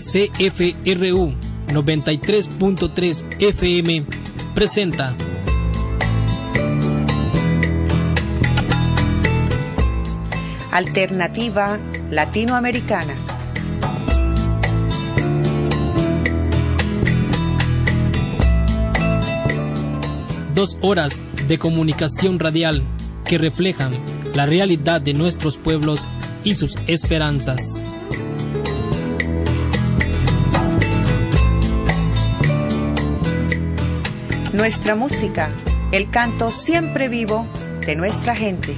CFRU 93.3 FM presenta Alternativa Latinoamericana. Dos horas de comunicación radial que reflejan la realidad de nuestros pueblos y sus esperanzas. Nuestra música, el canto siempre vivo de nuestra gente.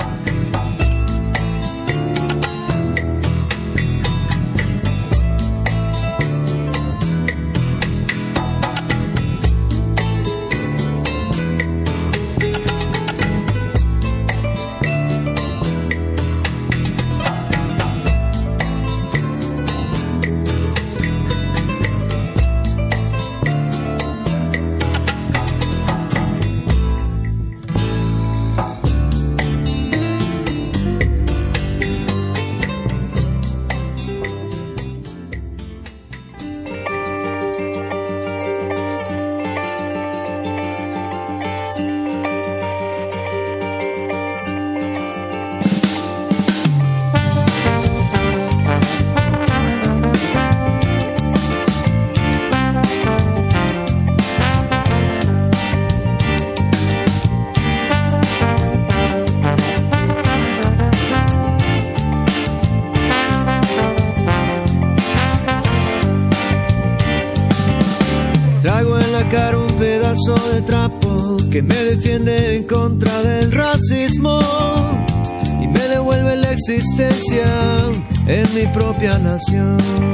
De trapo que me defiende en contra del racismo y me devuelve la existencia en mi propia nación.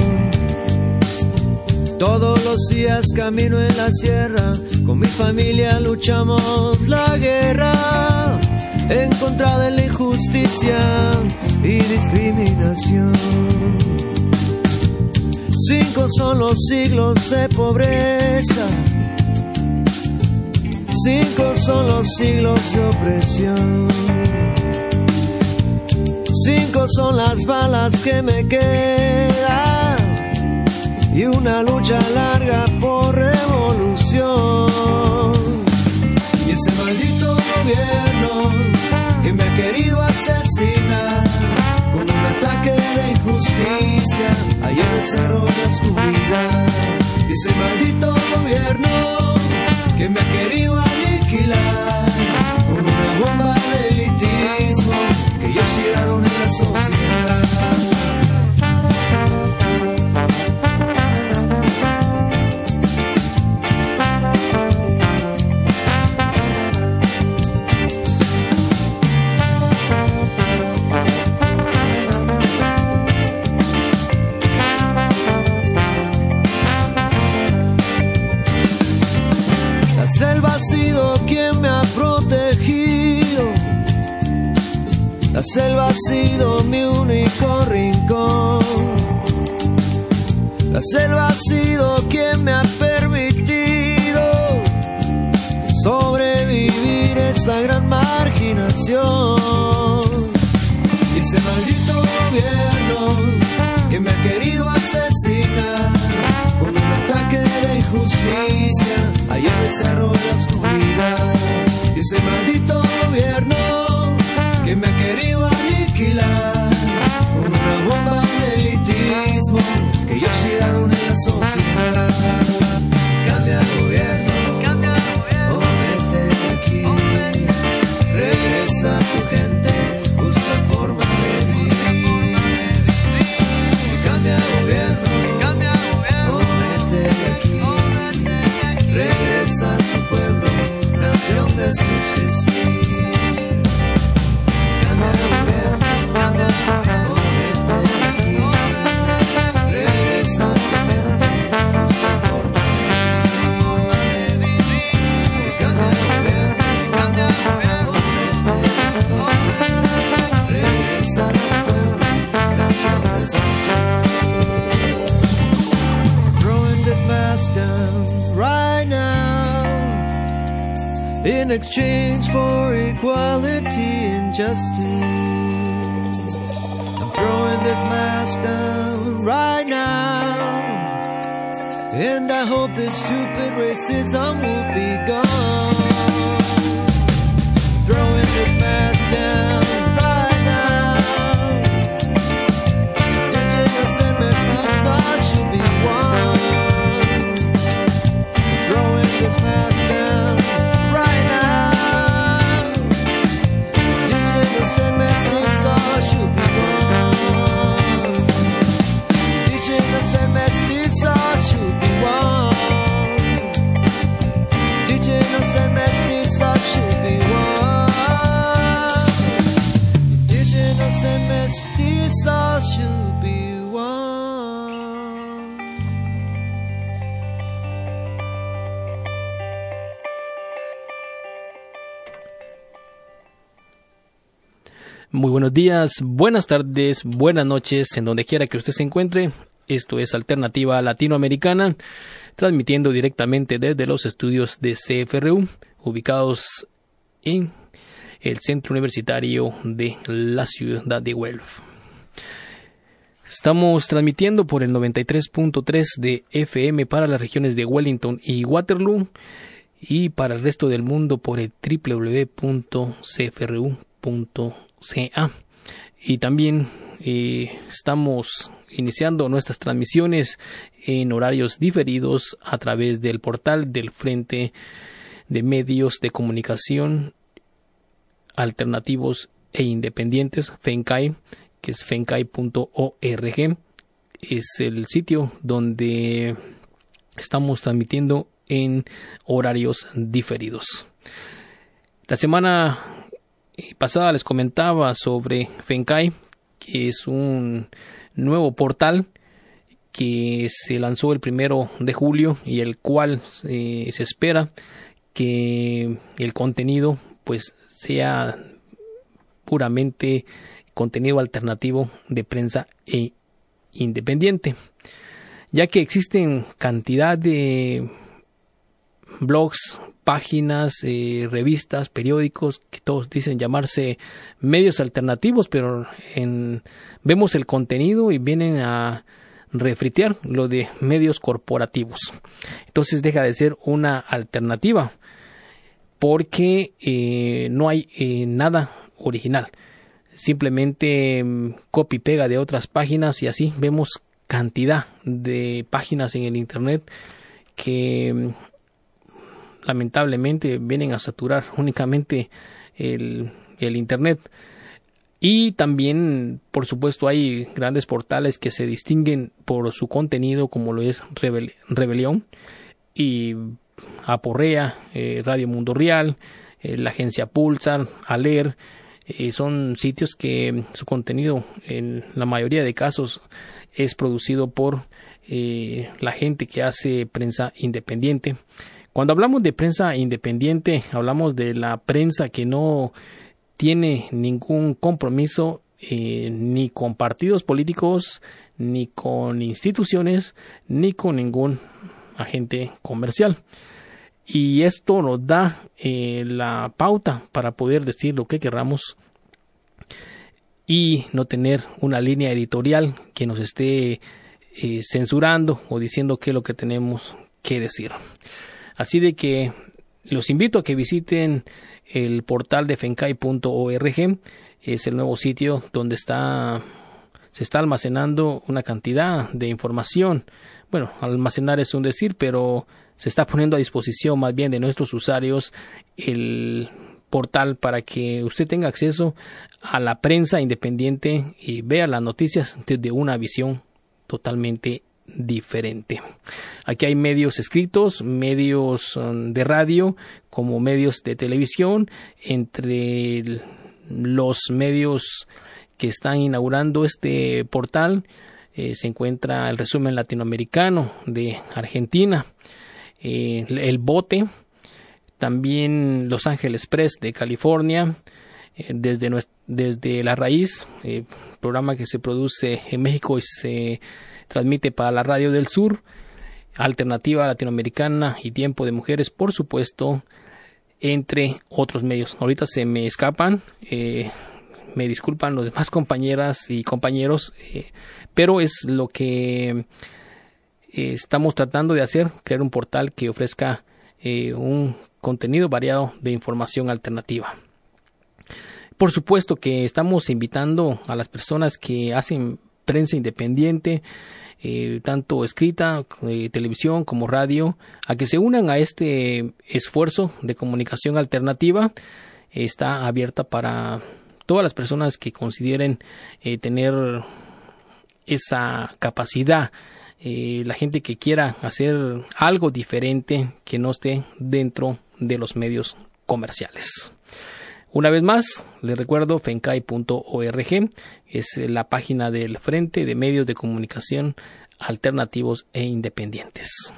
Todos los días camino en la sierra, con mi familia luchamos la guerra en contra de la injusticia y discriminación. 5 son los siglos de pobreza, 5 son los siglos de opresión, 5 son las balas que me quedan y una lucha larga por revolución. Y ese maldito gobierno que me ha querido asesinar con un ataque de injusticia allá en el cerro de la oscuridad. Y ese maldito gobierno que me ha querido aniquilar con una bomba de elitismo que yo he tirado en la sociedad. La selva ha sido quien me ha protegido, la selva ha sido mi único rincón, la selva ha sido quien me ha permitido sobrevivir esta gran marginación. Y ese maldito gobierno que me ha querido asesinar con un ataque de injusticia allá en el cerro de la oscuridad. Y ese maldito gobierno que me ha querido aniquilar con una bomba de elitismo que yo he tirado en la sociedad. Cambia el gobierno, o vete de aquí, regresa a tu gente, busca forma de vivir. Cambia el gobierno, o vete de aquí, regresa a tu pueblo, nación de subsistir. Cambia el gobierno, o vete de aquí, regresa a tu gente, busca forma de vivir. Cambia el gobierno, o vete de aquí, regresa a tu pueblo, nación de subsistir. Throwing this mask down right now in exchange for equality and justice. I'm throwing this mask down right now And I hope this stupid racism will be gone. Throwing this mask down right now. Indigenous and mestizo should be one. Throwing this mask down right now. Indigenous and mestizo should be one. Indigenous and mestizo should be one. Indigenous and mestizo should be one. Indigenous and mestizo should be one. Muy buenos días, buenas tardes, buenas noches, en donde quiera que usted se encuentre. Esto es Alternativa Latinoamericana, transmitiendo directamente desde los estudios de CFRU, ubicados en el Centro Universitario de la ciudad de Guelph. Estamos transmitiendo por el 93.3 de FM para las regiones de Wellington y Waterloo, y para el resto del mundo por el www.cfru.ca. Y también estamos iniciando nuestras transmisiones en horarios diferidos a través del portal del Frente de Medios de Comunicación Alternativos e Independientes, FENCAI, que es fencai.org. Es el sitio donde estamos transmitiendo en horarios diferidos. La semana pasada les comentaba sobre FENCAI, que es un nuevo portal que se lanzó el 1 de julio y el cual se espera que el contenido pues sea puramente contenido alternativo de prensa e independiente, ya que existen cantidad de blogs, páginas, revistas, periódicos que todos dicen llamarse medios alternativos, pero vemos el contenido y vienen a refritear lo de medios corporativos. Entonces deja de ser una alternativa porque no hay nada original. Simplemente copy pega de otras páginas y así vemos cantidad de páginas en el internet que lamentablemente vienen a saturar únicamente el internet. Y también, por supuesto, hay grandes portales que se distinguen por su contenido, como lo es Rebelión y Aporrea, Radio Mundo Real, la agencia Pulsar, Aler. Son sitios que su contenido en la mayoría de casos es producido por la gente que hace prensa independiente. Cuando hablamos de prensa independiente, hablamos de la prensa que no tiene ningún compromiso ni con partidos políticos, ni con instituciones, ni con ningún agente comercial. Y esto nos da la pauta para poder decir lo que queramos y no tener una línea editorial que nos esté censurando o diciendo qué es lo que tenemos que decir. Así de que los invito a que visiten el portal de fencai.org. Es el nuevo sitio donde se está almacenando una cantidad de información. Bueno, almacenar es un decir, pero se está poniendo a disposición más bien de nuestros usuarios el portal para que usted tenga acceso a la prensa independiente y vea las noticias desde una visión totalmente diferente. Aquí hay medios escritos, medios de radio, como medios de televisión. Entre los medios que están inaugurando este portal se encuentra el Resumen Latinoamericano de Argentina, El Bote, también Los Ángeles Press de California, desde La Raíz, programa que se produce en México y se transmite para la Radio del Sur, Alternativa Latinoamericana y Tiempo de Mujeres, por supuesto, entre otros medios. Ahorita se me escapan, me disculpan los demás compañeras y compañeros, pero es lo que estamos tratando de crear un portal que ofrezca un contenido variado de información alternativa. Por supuesto que estamos invitando a las personas que hacen prensa independiente, tanto escrita, televisión como radio, a que se unan a este esfuerzo de comunicación alternativa. Está abierta para todas las personas que consideren tener esa capacidad, la gente que quiera hacer algo diferente que no esté dentro de los medios comerciales. Una vez más, les recuerdo, fencai.org es la página del Frente de Medios de Comunicación Alternativos e Independientes.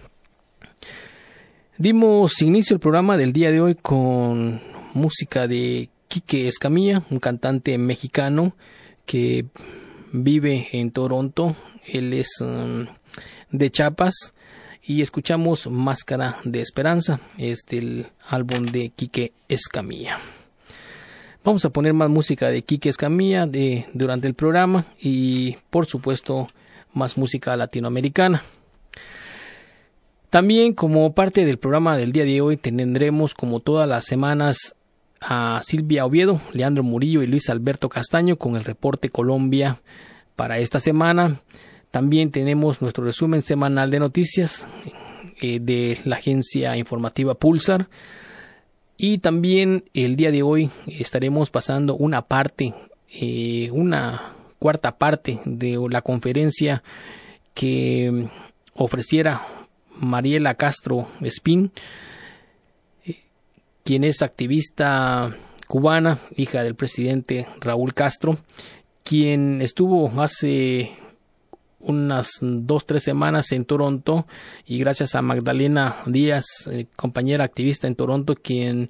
Dimos inicio al programa del día de hoy con música de Quique Escamilla, un cantante mexicano que vive en Toronto. Él es de Chiapas, y escuchamos Máscara de Esperanza, es del álbum de Quique Escamilla. Vamos a poner más música de Quique Escamilla durante el programa, y por supuesto más música latinoamericana. También, como parte del programa del día de hoy, tendremos como todas las semanas a Silvia Oviedo, Leandro Murillo y Luis Alberto Castaño con el reporte Colombia para esta semana. También tenemos nuestro resumen semanal de noticias de la agencia informativa Pulsar. Y también el día de hoy estaremos pasando una cuarta parte de la conferencia que ofreciera Mariela Castro Espín, quien es activista cubana, hija del presidente Raúl Castro, quien estuvo hace unas 2-3 semanas en Toronto, y gracias a Magdalena Díaz, compañera activista en Toronto, quien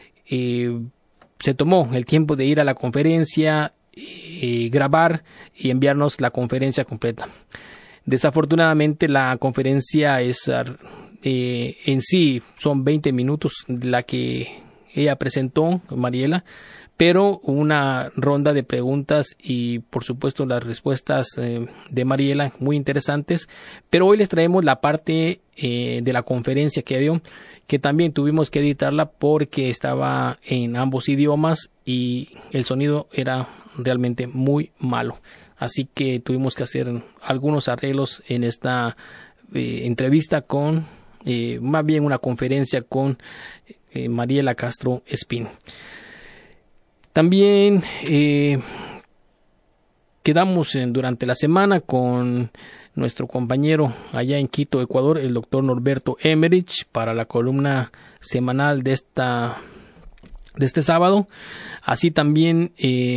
se tomó el tiempo de ir a la conferencia, grabar y enviarnos la conferencia completa. Desafortunadamente la conferencia es en sí son 20 minutos la que ella presentó, Mariela, pero una ronda de preguntas y por supuesto las respuestas de Mariela muy interesantes. Pero hoy les traemos la parte de la conferencia que dio, que también tuvimos que editarla porque estaba en ambos idiomas y el sonido era realmente muy malo. Así que tuvimos que hacer algunos arreglos en esta entrevista con, más bien una conferencia con Mariela Castro Espín. También quedamos durante la semana con nuestro compañero allá en Quito, Ecuador, el doctor Norberto Emmerich, para la columna semanal de este sábado. Así también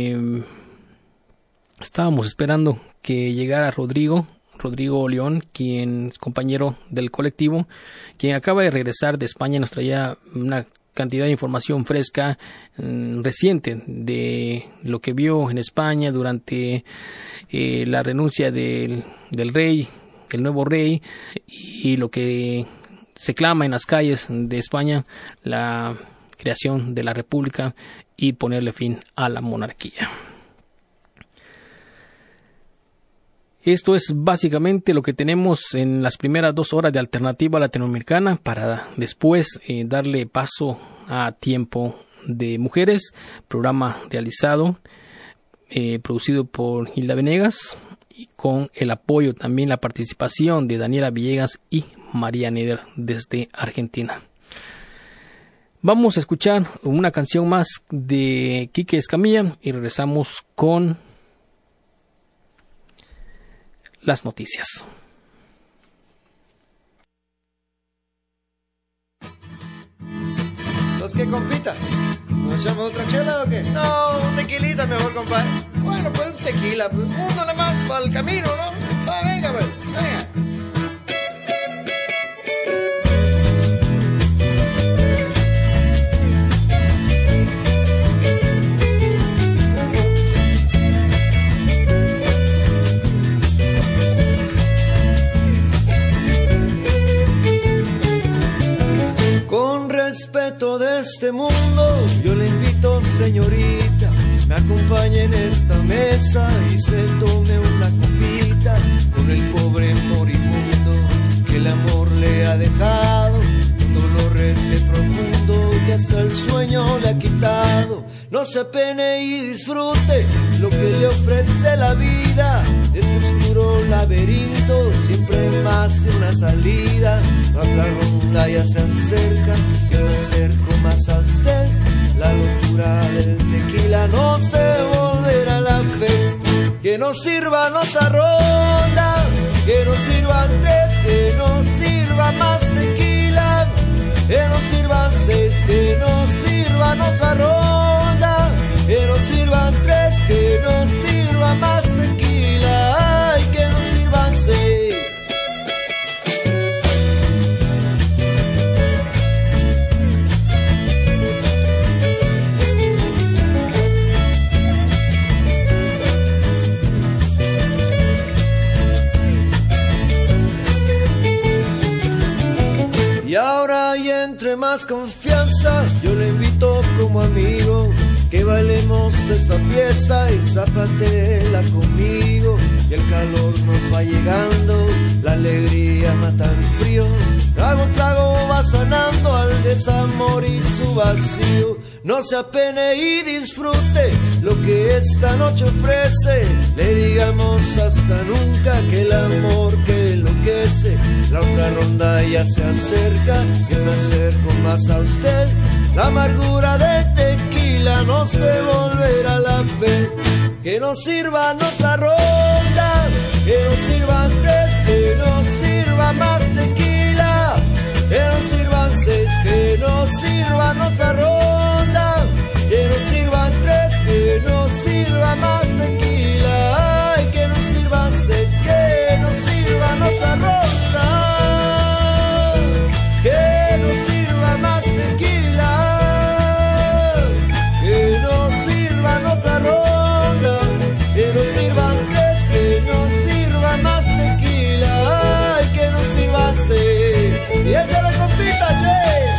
estábamos esperando que llegara Rodrigo León, quien es compañero del colectivo, quien acaba de regresar de España. Nos traía una cantidad de información fresca, reciente, de lo que vio en España durante la renuncia del rey, el nuevo rey, y lo que se clama en las calles de España, la creación de la república y ponerle fin a la monarquía. Esto es básicamente lo que tenemos en las primeras 2 horas de Alternativa Latinoamericana, para después darle paso a Tiempo de Mujeres, programa realizado, producido por Hilda Venegas, y con el apoyo, también la participación de Daniela Villegas y María Neder desde Argentina. Vamos a escuchar una canción más de Quique Escamilla y regresamos con las noticias. Los que compita, ¿nos echamos otra chela o qué? No, un tequilita mejor, compadre. Bueno, pues un tequila, pues uno nada más para el camino, ¿no? Va, venga, pues, venga. Respeto de este mundo, yo le invito, señorita, me acompañe en esta mesa y se tome una copita con el pobre moribundo. amor le ha dejado un dolor profundo que hasta el sueño le ha quitado. No se apene y disfrute lo que le ofrece la vida. Este oscuro laberinto siempre más de una salida. La otra ronda ya se acerca, yo me acerco más a usted. La locura del tequila no se volverá a la fe. Que nos sirvan otra ronda, que nos sirvan tres, que nos sirva más tequila, que nos sirvan seis, que nos sirvan otra ronda, que nos sirvan tres, que nos sirva más tequila, ay, que nos sirvan seis. Y ahora y entre más confianza, yo le invito como amigo que bailemos esta pieza y zapatela conmigo. Y el calor nos va llegando, la alegría mata el frío. Trago, trago va sanando al desamor y su vacío. No se apene y disfrute lo que esta noche ofrece. Le digamos hasta nunca que el amor que enloquece. La otra ronda ya se acerca, yo me acerco más a usted. La amargura del tequila no se volverá a la fe. Que nos sirvan otra ronda, que nos sirvan tres, que nos sirva más tequila, que nos sirvan seis, que nos sirvan otra ronda, que nos sirvan tres, que nos sirva más tequila, ay, que nos sirvan seis, que nos sirvan otra ronda, que nos sirva más tequila, que nos sirvan otra ronda, que nos sirvan tres, que nos sirva más tequila, ay, que nos sirvan seis. Y échale compita, che.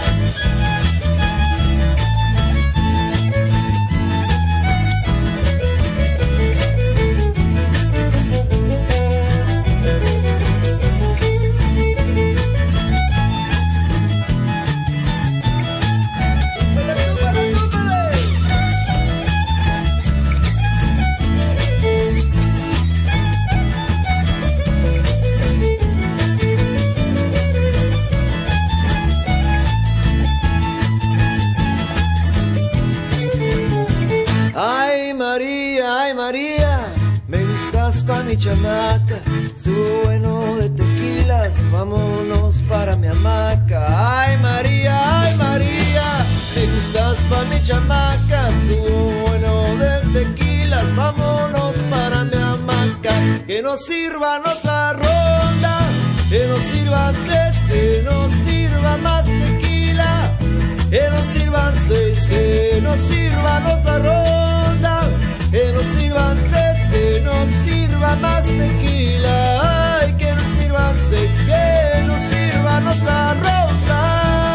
Ay María, me gustas pa' mi chamaca. Estuvo bueno de tequilas, vámonos para mi hamaca. Ay María, me gustas pa' mi chamaca. Estuvo bueno de tequilas, vámonos para mi hamaca. Que nos sirvan otra ronda, que nos sirvan tres, que nos sirva más tequila, que nos sirvan seis, que nos sirvan otra ronda, que nos sirvan tres, que nos sirva más tequila, ay, que nos sirvan seis, que nos sirvan otra ronda,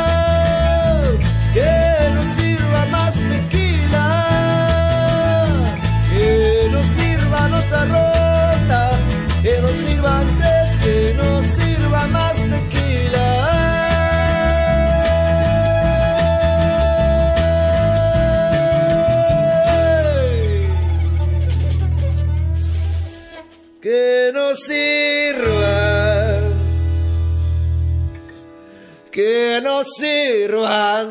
que nos sirva más tequila, que nos sirvan otra ronda, que nos sirvan tres, que nos sirva más tequila. Que nos sirva, que nos sirvan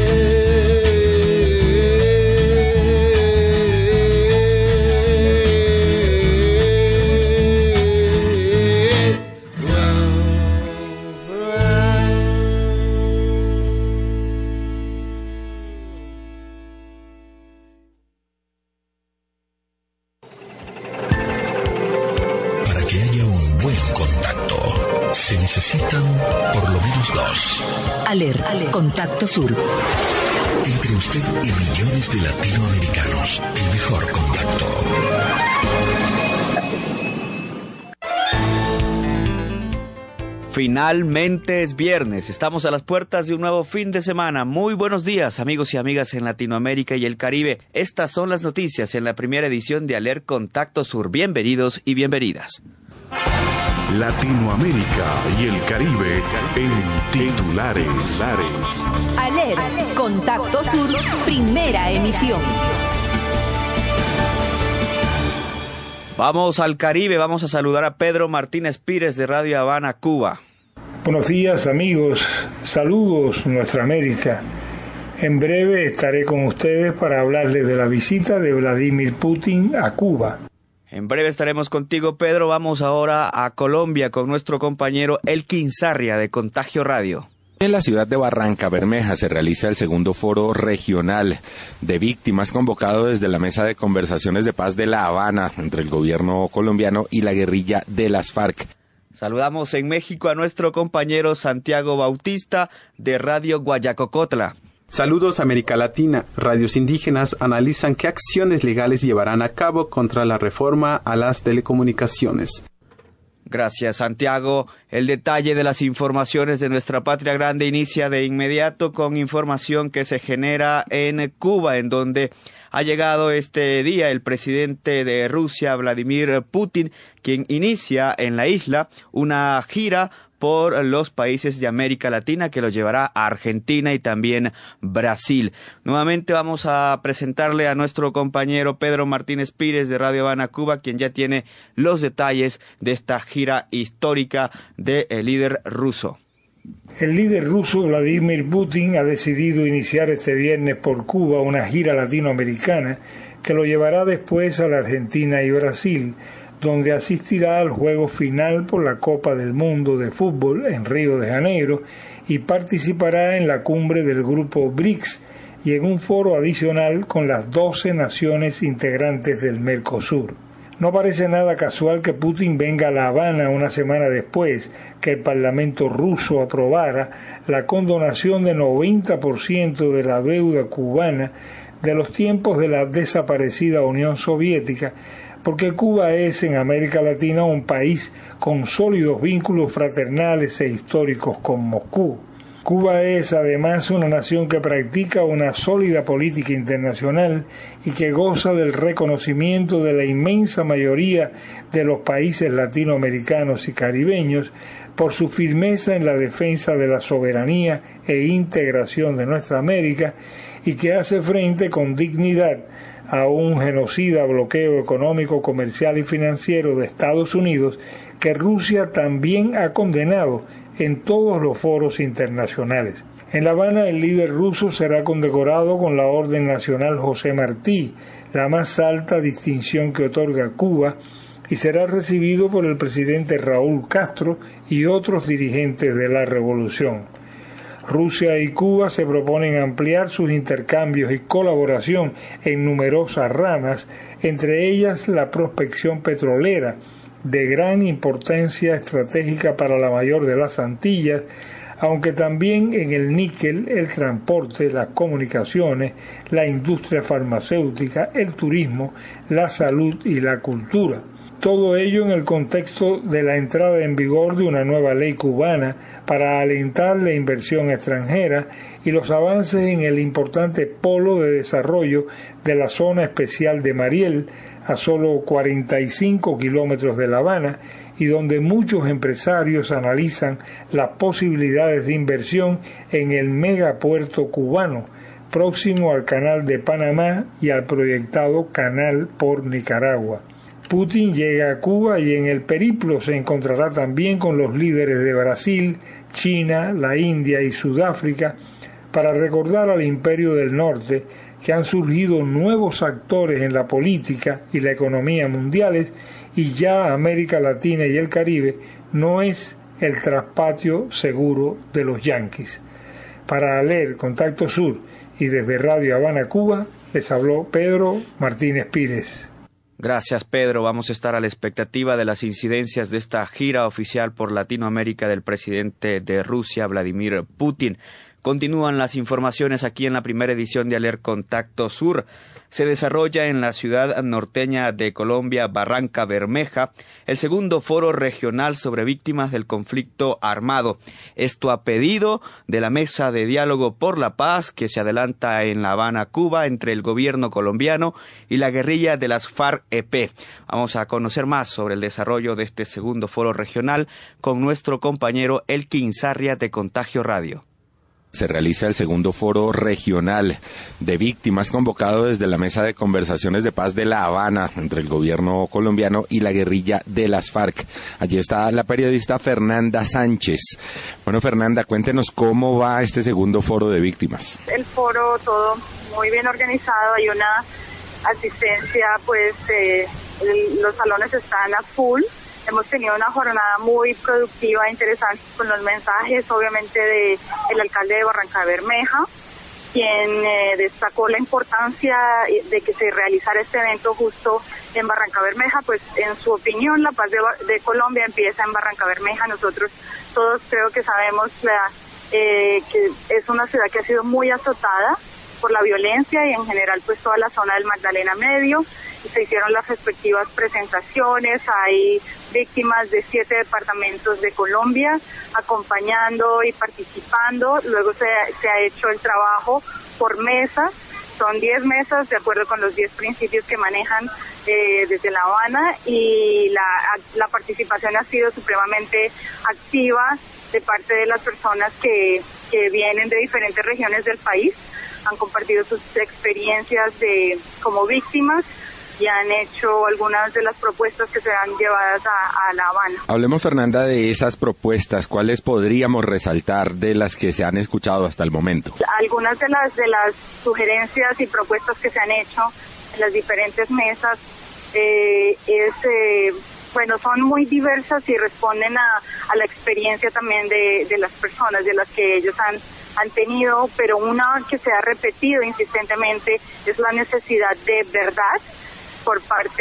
se necesitan por lo menos dos. ALER, Contacto Sur. Entre usted y millones de latinoamericanos, el mejor contacto. Finalmente es viernes, estamos a las puertas de un nuevo fin de semana. Muy buenos días, amigos y amigas en Latinoamérica y el Caribe. Estas son las noticias en la primera edición de ALER Contacto Sur. Bienvenidos y bienvenidas. Latinoamérica y el Caribe en titulares. Aler, Contacto Sur, primera emisión. Vamos al Caribe, vamos a saludar a Pedro Martínez Pires de Radio Habana, Cuba. Buenos días, amigos, saludos Nuestra América. En breve estaré con ustedes para hablarles de la visita de Vladimir Putin a Cuba. En breve estaremos contigo, Pedro. Vamos ahora a Colombia con nuestro compañero Elkin Sarria de Contagio Radio. En la ciudad de Barranca Bermeja se realiza el segundo foro regional de víctimas convocado desde la Mesa de Conversaciones de Paz de La Habana entre el gobierno colombiano y la guerrilla de las FARC. Saludamos en México a nuestro compañero Santiago Bautista de Radio Guayacocotla. Saludos América Latina. Radios indígenas analizan qué acciones legales llevarán a cabo contra la reforma a las telecomunicaciones. Gracias, Santiago. El detalle de las informaciones de nuestra patria grande inicia de inmediato con información que se genera en Cuba, en donde ha llegado este día el presidente de Rusia, Vladimir Putin, quien inicia en la isla una gira por los países de América Latina que lo llevará a Argentina y también Brasil. Nuevamente vamos a presentarle a nuestro compañero Pedro Martínez Pires de Radio Habana, Cuba, quien ya tiene los detalles de esta gira histórica del líder ruso. El líder ruso Vladimir Putin ha decidido iniciar este viernes por Cuba una gira latinoamericana que lo llevará después a la Argentina y Brasil, donde asistirá al juego final por la Copa del Mundo de Fútbol en Río de Janeiro y participará en la cumbre del grupo BRICS y en un foro adicional con las 12 naciones integrantes del Mercosur. No parece nada casual que Putin venga a La Habana una semana después que el Parlamento ruso aprobara la condonación de 90% de la deuda cubana de los tiempos de la desaparecida Unión Soviética, porque Cuba es en América Latina un país con sólidos vínculos fraternales e históricos con Moscú. Cuba es además una nación que practica una sólida política internacional y que goza del reconocimiento de la inmensa mayoría de los países latinoamericanos y caribeños por su firmeza en la defensa de la soberanía e integración de nuestra América y que hace frente con dignidad a un genocida bloqueo económico, comercial y financiero de Estados Unidos que Rusia también ha condenado en todos los foros internacionales. En La Habana, el líder ruso será condecorado con la Orden Nacional José Martí, la más alta distinción que otorga Cuba, y será recibido por el presidente Raúl Castro y otros dirigentes de la revolución. Rusia y Cuba se proponen ampliar sus intercambios y colaboración en numerosas ramas, entre ellas la prospección petrolera, de gran importancia estratégica para la mayor de las Antillas, aunque también en el níquel, el transporte, las comunicaciones, la industria farmacéutica, el turismo, la salud y la cultura. Todo ello en el contexto de la entrada en vigor de una nueva ley cubana para alentar la inversión extranjera y los avances en el importante polo de desarrollo de la zona especial de Mariel, a solo 45 kilómetros de La Habana, y donde muchos empresarios analizan las posibilidades de inversión en el megapuerto cubano, próximo al Canal de Panamá y al proyectado Canal por Nicaragua. Putin llega a Cuba y en el periplo se encontrará también con los líderes de Brasil, China, la India y Sudáfrica para recordar al Imperio del Norte que han surgido nuevos actores en la política y la economía mundiales y ya América Latina y el Caribe no es el traspatio seguro de los yanquis. Para Aler, Contacto Sur y desde Radio Habana, Cuba, les habló Pedro Martínez Pires. Gracias, Pedro. Vamos a estar a la expectativa de las incidencias de esta gira oficial por Latinoamérica del presidente de Rusia, Vladimir Putin. Continúan las informaciones aquí en la primera edición de Aler Contacto Sur. Se desarrolla en la ciudad norteña de Colombia, Barranca Bermeja, el segundo foro regional sobre víctimas del conflicto armado. Esto a pedido de la Mesa de Diálogo por la Paz que se adelanta en La Habana, Cuba, entre el gobierno colombiano y la guerrilla de las FARC-EP. Vamos a conocer más sobre el desarrollo de este segundo foro regional con nuestro compañero Elkin Sarria de Contagio Radio. Se realiza el segundo foro regional de víctimas convocado desde la Mesa de Conversaciones de Paz de La Habana entre el gobierno colombiano y la guerrilla de las FARC. Allí está la periodista Fernanda Sánchez. Bueno, Fernanda, cuéntenos cómo va este segundo foro de víctimas. El foro todo muy bien organizado, hay una asistencia, pues los salones están a full. Hemos tenido una jornada muy productiva, interesante, con los mensajes, obviamente, del alcalde de Barranca Bermeja, quien destacó la importancia de que se realizara este evento justo en Barranca Bermeja. Pues, en su opinión, la paz de Colombia empieza en Barranca Bermeja. Nosotros todos creo que sabemos que es una ciudad que ha sido muy azotada por la violencia y en general pues toda la zona del Magdalena Medio. Se hicieron las respectivas presentaciones, hay víctimas de 7 departamentos de Colombia acompañando y participando. Luego se ha hecho el trabajo por mesas, son 10 mesas de acuerdo con los 10 principios que manejan desde La Habana, y la participación ha sido supremamente activa de parte de las personas que vienen de diferentes regiones del país, han compartido sus experiencias como víctimas y han hecho algunas de las propuestas que serán llevadas a La Habana. Hablemos, Fernanda, de esas propuestas. ¿Cuáles podríamos resaltar de las que se han escuchado hasta el momento? Algunas de las sugerencias y propuestas que se han hecho en las diferentes mesas son muy diversas y responden a la experiencia también de las personas, de las que ellos han tenido, pero una que se ha repetido insistentemente es la necesidad de verdad por parte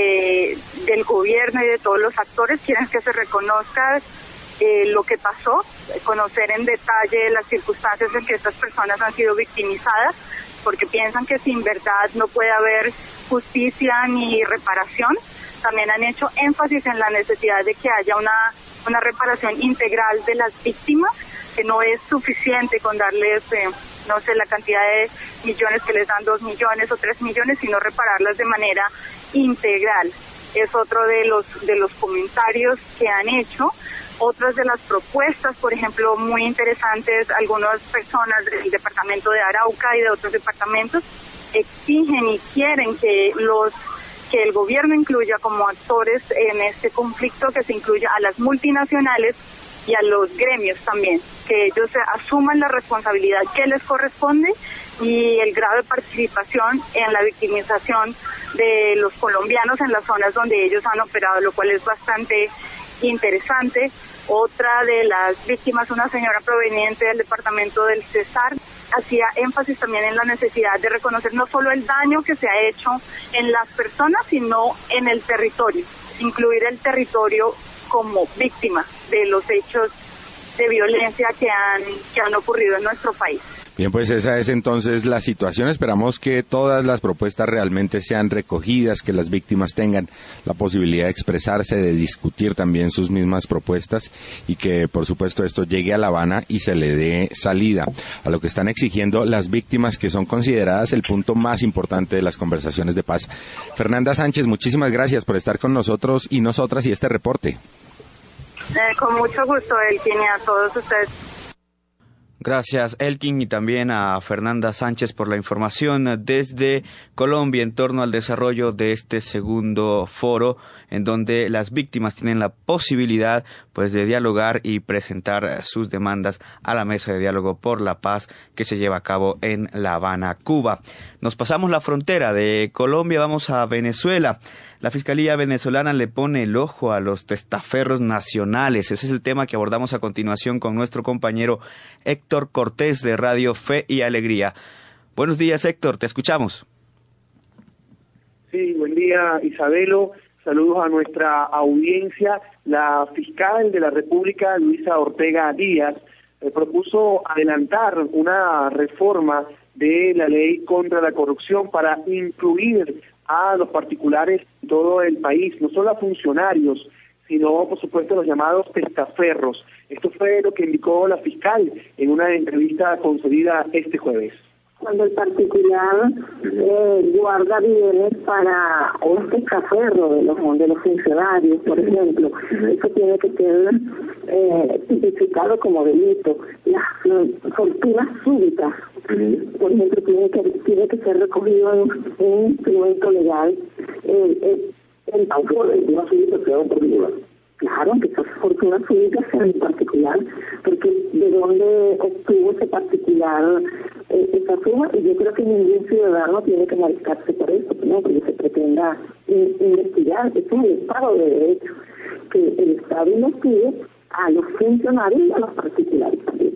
del gobierno y de todos los actores. Quieren que se reconozca lo que pasó, conocer en detalle las circunstancias en que estas personas han sido victimizadas, porque piensan que sin verdad no puede haber justicia ni reparación. También han hecho énfasis en la necesidad de que haya una reparación integral de las víctimas, que no es suficiente con darles la cantidad de millones que les dan, 2 millones o 3 millones, sino repararlas de manera integral. Es otro de los comentarios que han hecho. Otras de las propuestas, por ejemplo, muy interesantes, algunas personas del departamento de Arauca y de otros departamentos exigen y quieren que el gobierno incluya como actores en este conflicto, que se incluya a las multinacionales y a los gremios también, que ellos asuman la responsabilidad que les corresponde y el grado de participación en la victimización de los colombianos en las zonas donde ellos han operado, lo cual es bastante interesante. Otra de las víctimas, una señora proveniente del departamento del Cesar, hacía énfasis también en la necesidad de reconocer no solo el daño que se ha hecho en las personas, sino en el territorio, incluir el territorio como víctima de los hechos de violencia que han ocurrido en nuestro país. Bien, pues esa es entonces la situación. Esperamos que todas las propuestas realmente sean recogidas, que las víctimas tengan la posibilidad de expresarse, de discutir también sus mismas propuestas y que, por supuesto, esto llegue a La Habana y se le dé salida a lo que están exigiendo las víctimas, que son consideradas el punto más importante de las conversaciones de paz. Fernanda Sánchez, muchísimas gracias por estar con nosotros y nosotras y este reporte. Con mucho gusto, Elkin, y a todos ustedes. Gracias, Elkin, y también a Fernanda Sánchez por la información desde Colombia en torno al desarrollo de este segundo foro, en donde las víctimas tienen la posibilidad de dialogar y presentar sus demandas a la Mesa de Diálogo por la Paz que se lleva a cabo en La Habana, Cuba. Nos pasamos la frontera de Colombia, vamos a Venezuela. La Fiscalía venezolana le pone el ojo a los testaferros nacionales. Ese es el tema que abordamos a continuación con nuestro compañero Héctor Cortés de Radio Fe y Alegría. Buenos días, Héctor, te escuchamos. Sí, buen día, Isabelo. Saludos a nuestra audiencia. La fiscal de la República, Luisa Ortega Díaz, propuso adelantar una reforma de la ley contra la corrupción para incluir a los particulares en todo el país, no solo a funcionarios, sino por supuesto a los llamados testaferros. Esto fue lo que indicó la fiscal en una entrevista concedida este jueves. Cuando el particular guarda bienes para un testaferro de los funcionarios, por ejemplo, eso tiene que ser tipificado como delito. Las fortunas súbitas, por ejemplo, tiene que ser recogido en un instrumento legal. El banco de fortuna súbita sea un particular. Claro, que esas fortunas súbitas sean en particular, porque de dónde obtuvo ese particular esa suma, y yo creo que ningún ciudadano tiene que molestarse por eso, ¿no? Porque se pretenda investigar. Es un Estado de Derecho, que el Estado investigue a los funcionarios y a los particulares también.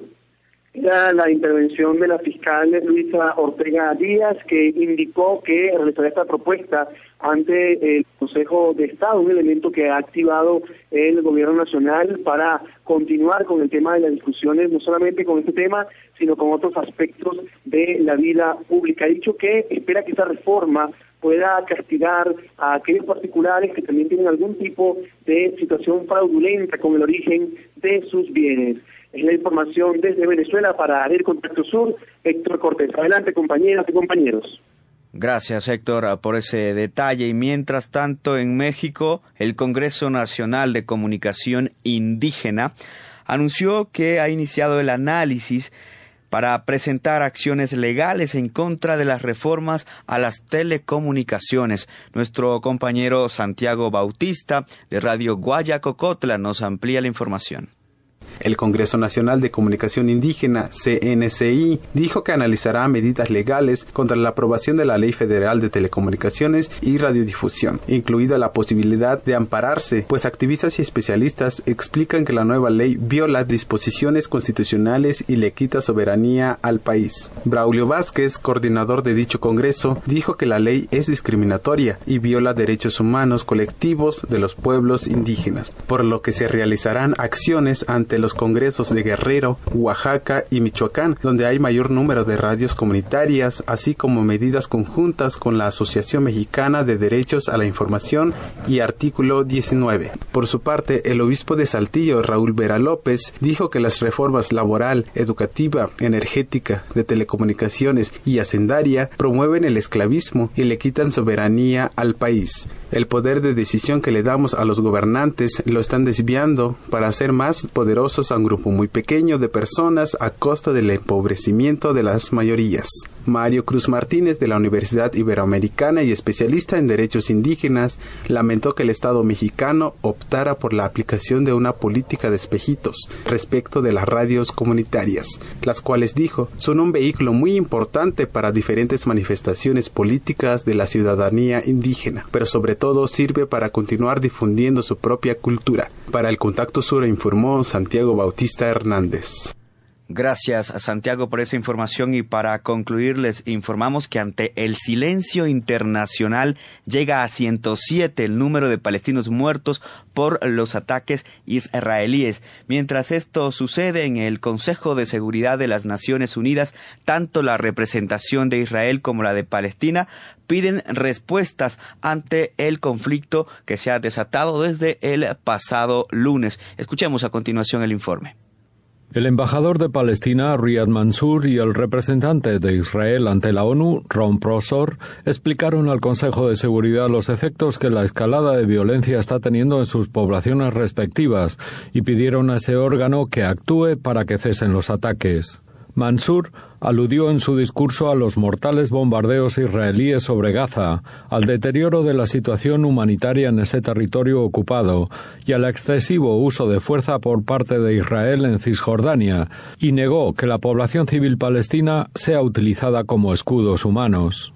Era la intervención de la fiscal Luisa Ortega Díaz, que indicó que realizará esta propuesta ante el Consejo de Estado, un elemento que ha activado el Gobierno Nacional para continuar con el tema de las discusiones, no solamente con este tema, sino con otros aspectos de la vida pública. Ha dicho que espera que esta reforma pueda castigar a aquellos particulares que también tienen algún tipo de situación fraudulenta con el origen de sus bienes. Es la información desde Venezuela para el Contacto Sur, Héctor Cortés. Adelante, compañeras y compañeros. Gracias, Héctor, por ese detalle. Y mientras tanto, en México, el Congreso Nacional de Comunicación Indígena anunció que ha iniciado el análisis para presentar acciones legales en contra de las reformas a las telecomunicaciones. Nuestro compañero Santiago Bautista, de Radio Guayacocotla, nos amplía la información. El Congreso Nacional de Comunicación Indígena, CNCI, dijo que analizará medidas legales contra la aprobación de la Ley Federal de Telecomunicaciones y Radiodifusión, incluida la posibilidad de ampararse, pues activistas y especialistas explican que la nueva ley viola disposiciones constitucionales y le quita soberanía al país. Braulio Vázquez, coordinador de dicho Congreso, dijo que la ley es discriminatoria y viola derechos humanos colectivos de los pueblos indígenas, por lo que se realizarán acciones ante los congresos de Guerrero, Oaxaca y Michoacán, donde hay mayor número de radios comunitarias, así como medidas conjuntas con la Asociación Mexicana de Derechos a la Información y Artículo 19. Por su parte, el obispo de Saltillo, Raúl Vera López, dijo que las reformas laboral, educativa, energética, de telecomunicaciones y hacendaria promueven el esclavismo y le quitan soberanía al país. El poder de decisión que le damos a los gobernantes lo están desviando para hacer más poderosos a un grupo muy pequeño de personas a costa del empobrecimiento de las mayorías. Mario Cruz Martínez, de la Universidad Iberoamericana y especialista en derechos indígenas, lamentó que el Estado mexicano optara por la aplicación de una política de espejitos respecto de las radios comunitarias, las cuales, dijo, son un vehículo muy importante para diferentes manifestaciones políticas de la ciudadanía indígena, pero sobre todo sirve para continuar difundiendo su propia cultura. Para el Contacto Sur informó Santiago Bautista Hernández. Gracias a Santiago por esa información, y para concluir les informamos que ante el silencio internacional llega a 107 el número de palestinos muertos por los ataques israelíes. Mientras esto sucede, en el Consejo de Seguridad de las Naciones Unidas, tanto la representación de Israel como la de Palestina piden respuestas ante el conflicto que se ha desatado desde el pasado lunes. Escuchemos a continuación el informe. El embajador de Palestina, Riyad Mansour, y el representante de Israel ante la ONU, Ron Prosor, explicaron al Consejo de Seguridad los efectos que la escalada de violencia está teniendo en sus poblaciones respectivas y pidieron a ese órgano que actúe para que cesen los ataques. Mansour aludió en su discurso a los mortales bombardeos israelíes sobre Gaza, al deterioro de la situación humanitaria en ese territorio ocupado y al excesivo uso de fuerza por parte de Israel en Cisjordania, y negó que la población civil palestina sea utilizada como escudos humanos.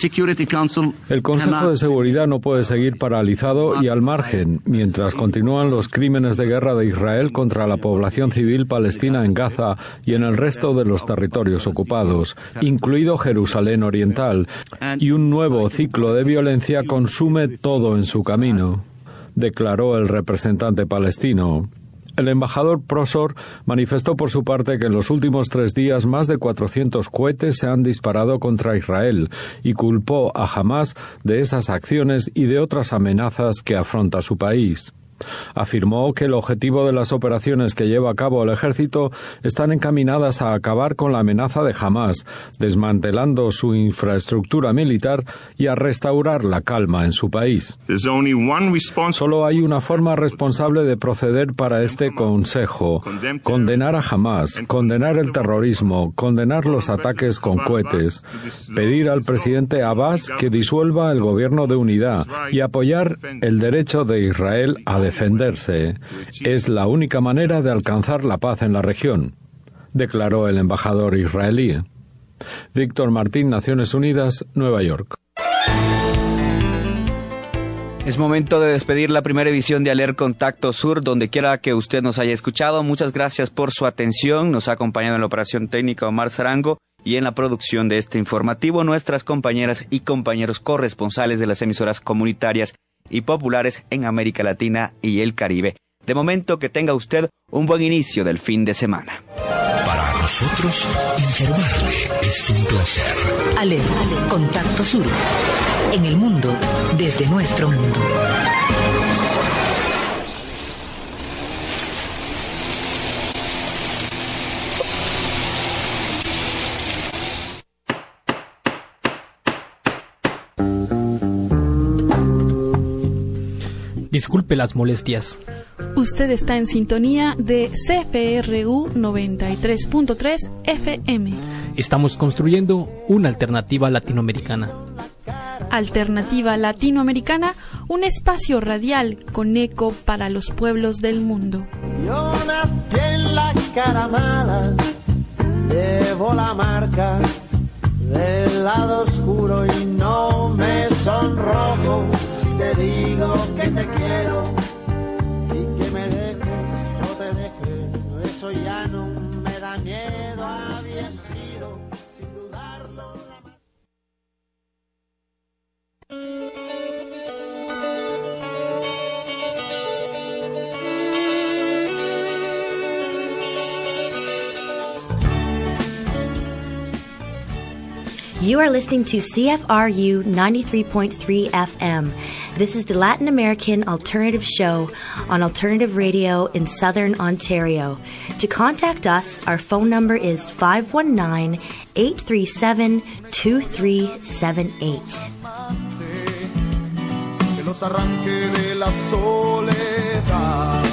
El Consejo de Seguridad no puede seguir paralizado y al margen mientras continúan los crímenes de guerra de Israel contra la población civil palestina en Gaza y en el resto de los territorios ocupados, incluido Jerusalén Oriental, y un nuevo ciclo de violencia consume todo en su camino, declaró el representante palestino. El embajador Prosor manifestó por su parte que en los últimos 3 días más de 400 cohetes se han disparado contra Israel y culpó a Hamás de esas acciones y de otras amenazas que afronta su país. Afirmó que el objetivo de las operaciones que lleva a cabo el ejército están encaminadas a acabar con la amenaza de Hamás, desmantelando su infraestructura militar y a restaurar la calma en su país. Solo hay una forma responsable de proceder para este Consejo: condenar a Hamás, condenar el terrorismo, condenar los ataques con cohetes, pedir al presidente Abbas que disuelva el gobierno de unidad y apoyar el derecho de Israel a defenderse. Es la única manera de alcanzar la paz en la región, declaró el embajador israelí. Víctor Martín, Naciones Unidas, Nueva York. Es momento de despedir la primera edición de Aler Contacto Sur, donde quiera que usted nos haya escuchado. Muchas gracias por su atención. Nos ha acompañado en la operación técnica Omar Zarango y en la producción de este informativo nuestras compañeras y compañeros corresponsales de las emisoras comunitarias y populares en América Latina y el Caribe. De momento, que tenga usted un buen inicio del fin de semana. Para nosotros, informarle es un placer. Aler, Contacto Sur. En el mundo, desde nuestro mundo. Disculpe las molestias. Usted está en sintonía de CFRU 93.3 FM. Estamos construyendo una alternativa latinoamericana. Alternativa Latinoamericana, un espacio radial con eco para los pueblos del mundo. Yo nací en la cara mala, llevo la marca del lado oscuro y no me sonrojo si te digo que te quiero y que me dejes o te deje. Eso ya no me da miedo, había sido sin dudarlo. You are listening to CFRU 93.3 FM. This is the Latin American Alternative Show on Alternative Radio in Southern Ontario. To contact us, our phone number is 519-837-2378. Que los arranque de la soledad.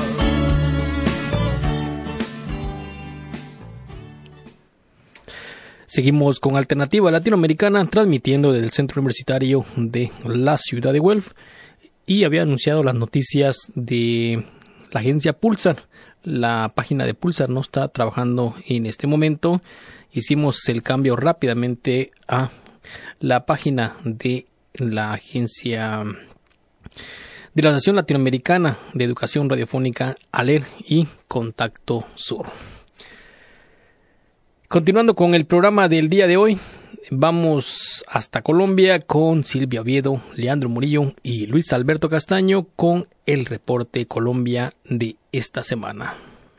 Seguimos con Alternativa Latinoamericana, transmitiendo desde el Centro Universitario de la ciudad de Guelph, y había anunciado las noticias de la agencia Pulsar. La página de Pulsar no está trabajando en este momento. Hicimos el cambio rápidamente a la página de la agencia de la Asociación Latinoamericana de Educación Radiofónica, ALER y Contacto Sur. Continuando con el programa del día de hoy, vamos hasta Colombia con Silvia Oviedo, Leandro Murillo y Luis Alberto Castaño con el reporte Colombia de esta semana.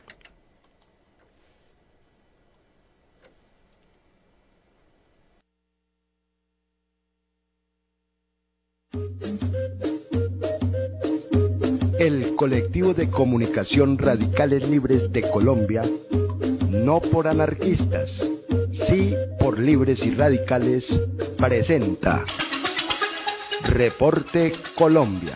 El colectivo de comunicación Radicales Libres de Colombia, no por anarquistas, sí por libres y radicales, presenta Reporte Colombia.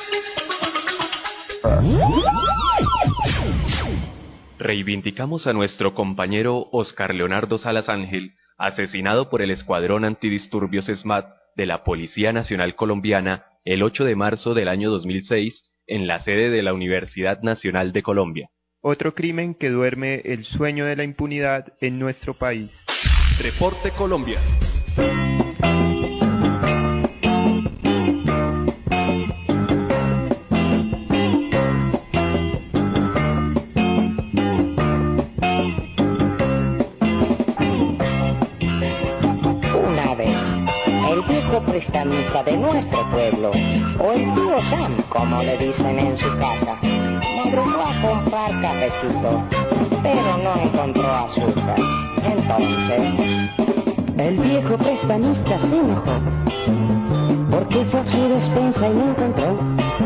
Reivindicamos a nuestro compañero Oscar Leonardo Salas Ángel, asesinado por el Escuadrón Antidisturbios SMAT de la Policía Nacional Colombiana el 8 de marzo del año 2006 en la sede de la Universidad Nacional de Colombia. Otro crimen que duerme el sueño de la impunidad en nuestro país. Reporte Colombia. Una vez, el viejo prestamista de nuestro pueblo, o el tío Sam, como le dicen en su casa, cruzó a comprar cafecito, pero no encontró azúcar. Entonces, el viejo prestamista se enojó, porque fue a su despensa y no encontró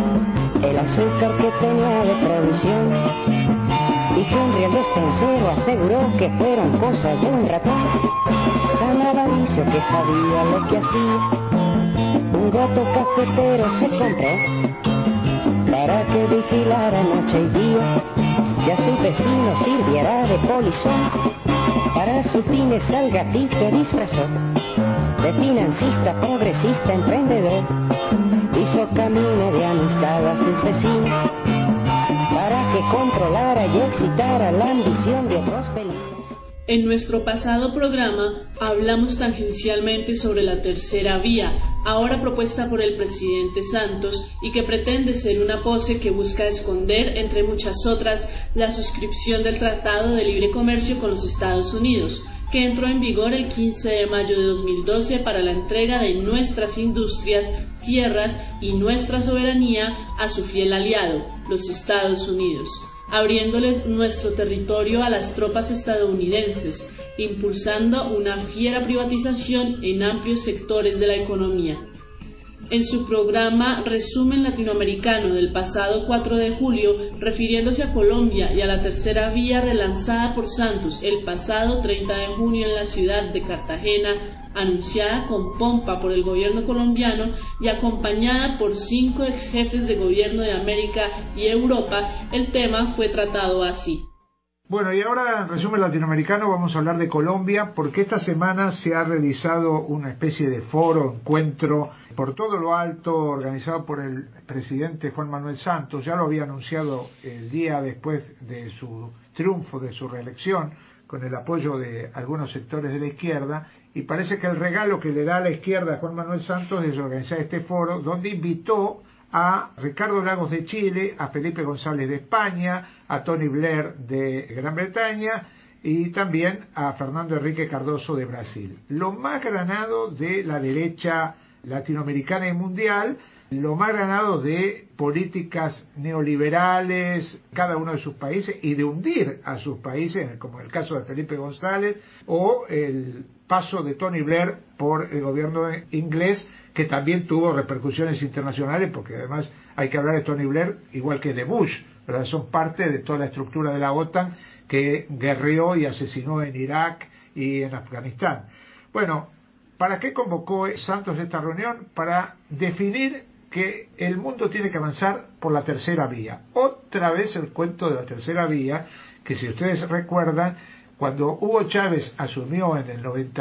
el azúcar que tenía de provisión. Y Henry el despensero aseguró que fueron cosas de un ratón tan avaricio que sabía lo que hacía. Un gato cafetero se compró para que vigilara noche y día, y a su vecino sirviera de polizón. Para sus fines al gatito disfrazó de financista, progresista, emprendedor. Hizo camino de amistad a sus vecinos para que controlara y excitara la ambición de otros felinos. En nuestro pasado programa hablamos tangencialmente sobre la tercera vía, ahora propuesta por el presidente Santos y que pretende ser una pose que busca esconder, entre muchas otras, la suscripción del Tratado de Libre Comercio con los Estados Unidos, que entró en vigor el 15 de mayo de 2012 para la entrega de nuestras industrias, tierras y nuestra soberanía a su fiel aliado, los Estados Unidos, abriéndoles nuestro territorio a las tropas estadounidenses, impulsando una fiera privatización en amplios sectores de la economía. En su programa Resumen Latinoamericano del pasado 4 de julio, refiriéndose a Colombia y a la tercera vía relanzada por Santos el pasado 30 de junio en la ciudad de Cartagena, anunciada con pompa por el gobierno colombiano y acompañada por 5 ex jefes de gobierno de América y Europa, el tema fue tratado así. Bueno, y ahora en Resumen Latinoamericano vamos a hablar de Colombia, porque esta semana se ha realizado una especie de foro, encuentro por todo lo alto, organizado por el presidente Juan Manuel Santos. Ya lo había anunciado el día después de su triunfo, de su reelección, con el apoyo de algunos sectores de la izquierda, y parece que el regalo que le da a la izquierda a Juan Manuel Santos es organizar este foro, donde invitó a Ricardo Lagos de Chile, a Felipe González de España, a Tony Blair de Gran Bretaña y también a Fernando Enrique Cardoso de Brasil. Lo más granado de la derecha latinoamericana y mundial, lo más granado de políticas neoliberales, cada uno de sus países, y de hundir a sus países, como en el caso de Felipe González, o el paso de Tony Blair por el gobierno inglés, que también tuvo repercusiones internacionales, porque además hay que hablar de Tony Blair igual que de Bush, ¿verdad? Son parte de toda la estructura de la OTAN que guerreó y asesinó en Irak y en Afganistán. Bueno, ¿para qué convocó Santos esta reunión? Para definir que el mundo tiene que avanzar por la tercera vía. Otra vez el cuento de la tercera vía, que si ustedes recuerdan, cuando Hugo Chávez asumió en el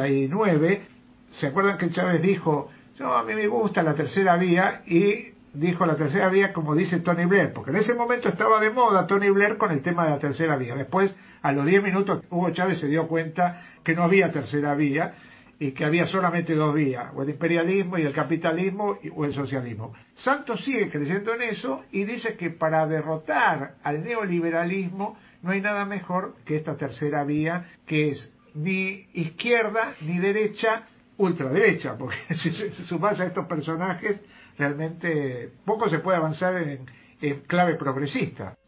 99, ¿se acuerdan que Chávez dijo, no, a mí me gusta la tercera vía? Y dijo la tercera vía como dice Tony Blair, porque en ese momento estaba de moda Tony Blair con el tema de la tercera vía. Después, a los 10 minutos, Hugo Chávez se dio cuenta que no había tercera vía y que había solamente dos vías, o el imperialismo y el capitalismo o el socialismo. Santos sigue creyendo en eso y dice que para derrotar al neoliberalismo no hay nada mejor que esta tercera vía, que es ni izquierda ni derecha, ultraderecha, porque si sumas a estos personajes realmente poco se puede avanzar en clave progresista.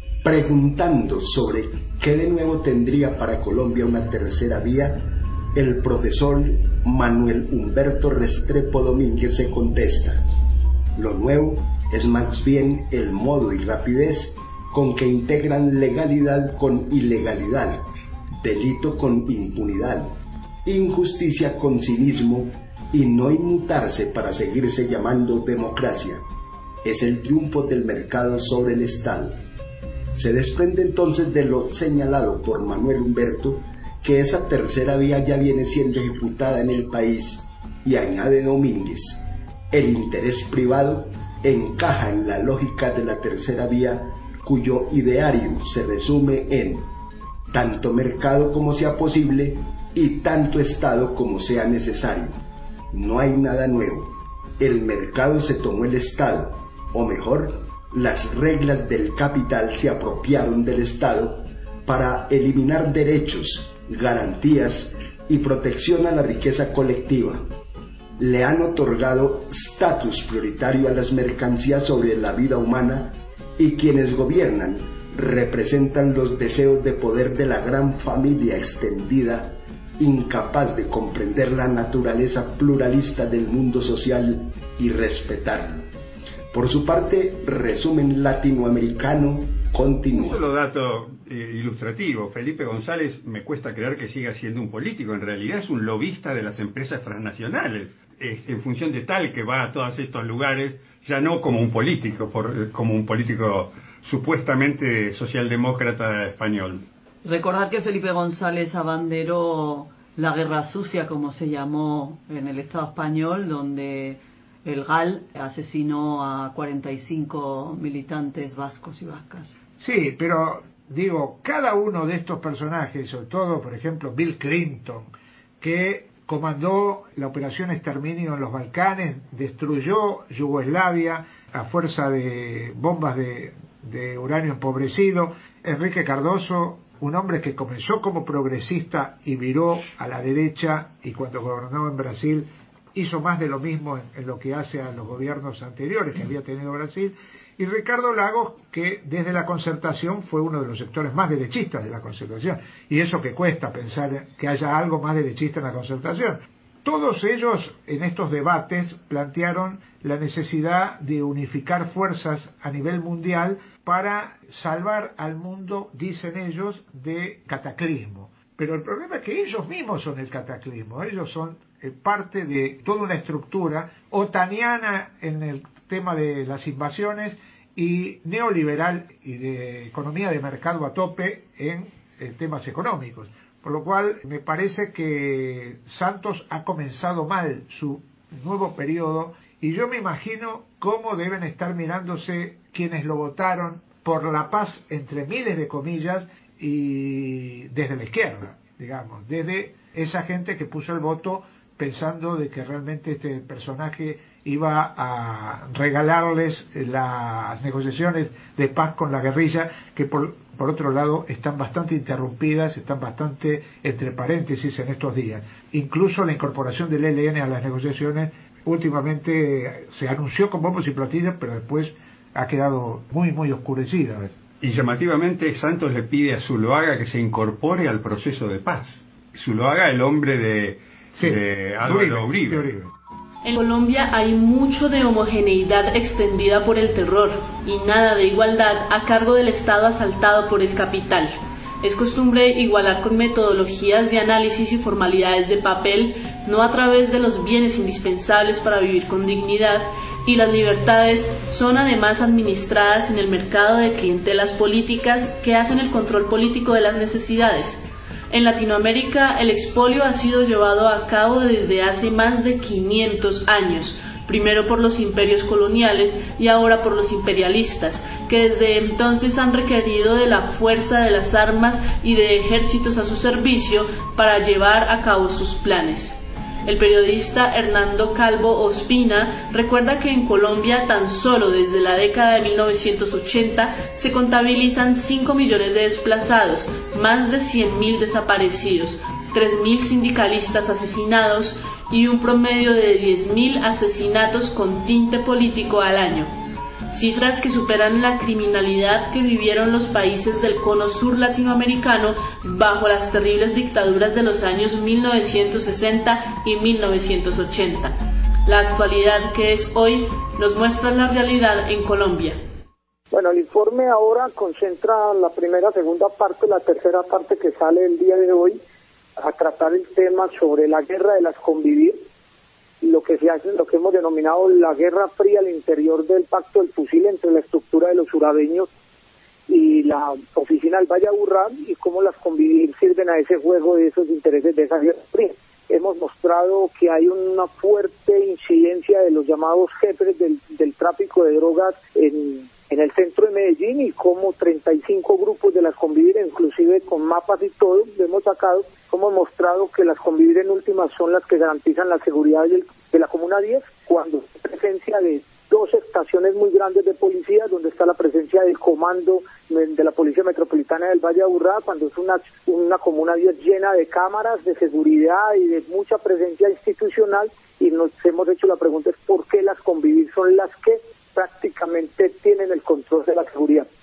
Preguntando sobre qué de nuevo tendría para Colombia una tercera vía, el profesor Manuel Humberto Restrepo Domínguez se contesta: lo nuevo es más bien el modo y rapidez con que integran legalidad con ilegalidad, delito con impunidad, injusticia con cinismo y no inmutarse para seguirse llamando democracia. Es el triunfo del mercado sobre el Estado. Se desprende entonces de lo señalado por Manuel Humberto que esa tercera vía ya viene siendo ejecutada en el país, y añade Domínguez: el interés privado encaja en la lógica de la tercera vía, cuyo ideario se resume en tanto mercado como sea posible y tanto Estado como sea necesario. No hay nada nuevo. El mercado se tomó el Estado, o mejor, las reglas del capital se apropiaron del Estado para eliminar derechos, garantías y protección a la riqueza colectiva. Le han otorgado estatus prioritario a las mercancías sobre la vida humana y quienes gobiernan representan los deseos de poder de la gran familia extendida, incapaz de comprender la naturaleza pluralista del mundo social y respetarlo. Por su parte, Resumen Latinoamericano continúa. Un solo dato ilustrativo. Felipe González, me cuesta creer que siga siendo un político. En realidad es un lobista de las empresas transnacionales. Es en función de tal que va a todos estos lugares, ya no como un político, como un político supuestamente socialdemócrata español. Recordar que Felipe González abanderó la guerra sucia, como se llamó en el Estado español, donde el GAL asesinó a 45 militantes vascos y vascas. Sí, pero digo, cada uno de estos personajes, sobre todo, por ejemplo, Bill Clinton, que comandó la operación Exterminio en los Balcanes, destruyó Yugoslavia a fuerza de bombas de uranio empobrecido. Enrique Cardoso, un hombre que comenzó como progresista y viró a la derecha, y cuando gobernaba en Brasil hizo más de lo mismo en lo que hace a los gobiernos anteriores que había tenido Brasil. Y Ricardo Lagos, que desde la Concertación fue uno de los sectores más derechistas de la Concertación, y eso que cuesta pensar que haya algo más derechista en la Concertación. Todos ellos en estos debates plantearon la necesidad de unificar fuerzas a nivel mundial para salvar al mundo, dicen ellos, de cataclismo. Pero el problema es que ellos mismos son el cataclismo, ellos son parte de toda una estructura otaniana en el tema de las invasiones y neoliberal y de economía de mercado a tope en temas económicos. Por lo cual me parece que Santos ha comenzado mal su nuevo periodo, y yo me imagino cómo deben estar mirándose quienes lo votaron por la paz, entre miles de comillas, y desde la izquierda, digamos, desde esa gente que puso el voto pensando de que realmente este personaje iba a regalarles las negociaciones de paz con la guerrilla, que por otro lado están bastante interrumpidas, están bastante entre paréntesis en estos días. Incluso la incorporación del ELN a las negociaciones últimamente se anunció con bombos y platillos, pero después ha quedado muy, muy oscurecida. Y llamativamente Santos le pide a Zuloaga que se incorpore al proceso de paz. Zuloaga, el hombre de Álvaro Uribe. En Colombia hay mucho de homogeneidad extendida por el terror y nada de igualdad a cargo del Estado asaltado por el capital. Es costumbre igualar con metodologías de análisis y formalidades de papel, no a través de los bienes indispensables para vivir con dignidad, y las libertades son además administradas en el mercado de clientelas políticas que hacen el control político de las necesidades. En Latinoamérica, el expolio ha sido llevado a cabo desde hace más de 500 años, primero por los imperios coloniales y ahora por los imperialistas, que desde entonces han requerido de la fuerza de las armas y de ejércitos a su servicio para llevar a cabo sus planes. El periodista Hernando Calvo Ospina recuerda que en Colombia tan solo desde la década de 1980 se contabilizan 5 millones de desplazados, más de 100.000 desaparecidos, 3.000 sindicalistas asesinados y un promedio de 10.000 asesinatos con tinte político al año. Cifras que superan la criminalidad que vivieron los países del cono sur latinoamericano bajo las terribles dictaduras de los años 1960 y 1980. La actualidad que es hoy nos muestra la realidad en Colombia. Bueno, el informe ahora concentra la primera, segunda parte, la tercera parte que sale el día de hoy a tratar el tema sobre la guerra de las convivir, lo que hemos denominado la Guerra Fría al interior del Pacto del Fusil entre la estructura de los urabeños y la oficina del Valle Aburrá, y cómo las convivir sirven a ese juego de esos intereses de esa Guerra Fría. Hemos mostrado que hay una fuerte incidencia de los llamados jefes del tráfico de drogas en el centro de Medellín, y como 35 grupos de las convivir, inclusive con mapas y todo, hemos sacado, hemos mostrado que las convivir en últimas son las que garantizan la seguridad de la Comuna 10, cuando hay presencia de 2 estaciones muy grandes de policía, donde está la presencia del comando de la Policía Metropolitana del Valle Aburrá, cuando es una Comuna 10 llena de cámaras de seguridad y de mucha presencia institucional, y nos hemos hecho la pregunta es por qué las convivir son las que prácticamente tienen el control de la seguridad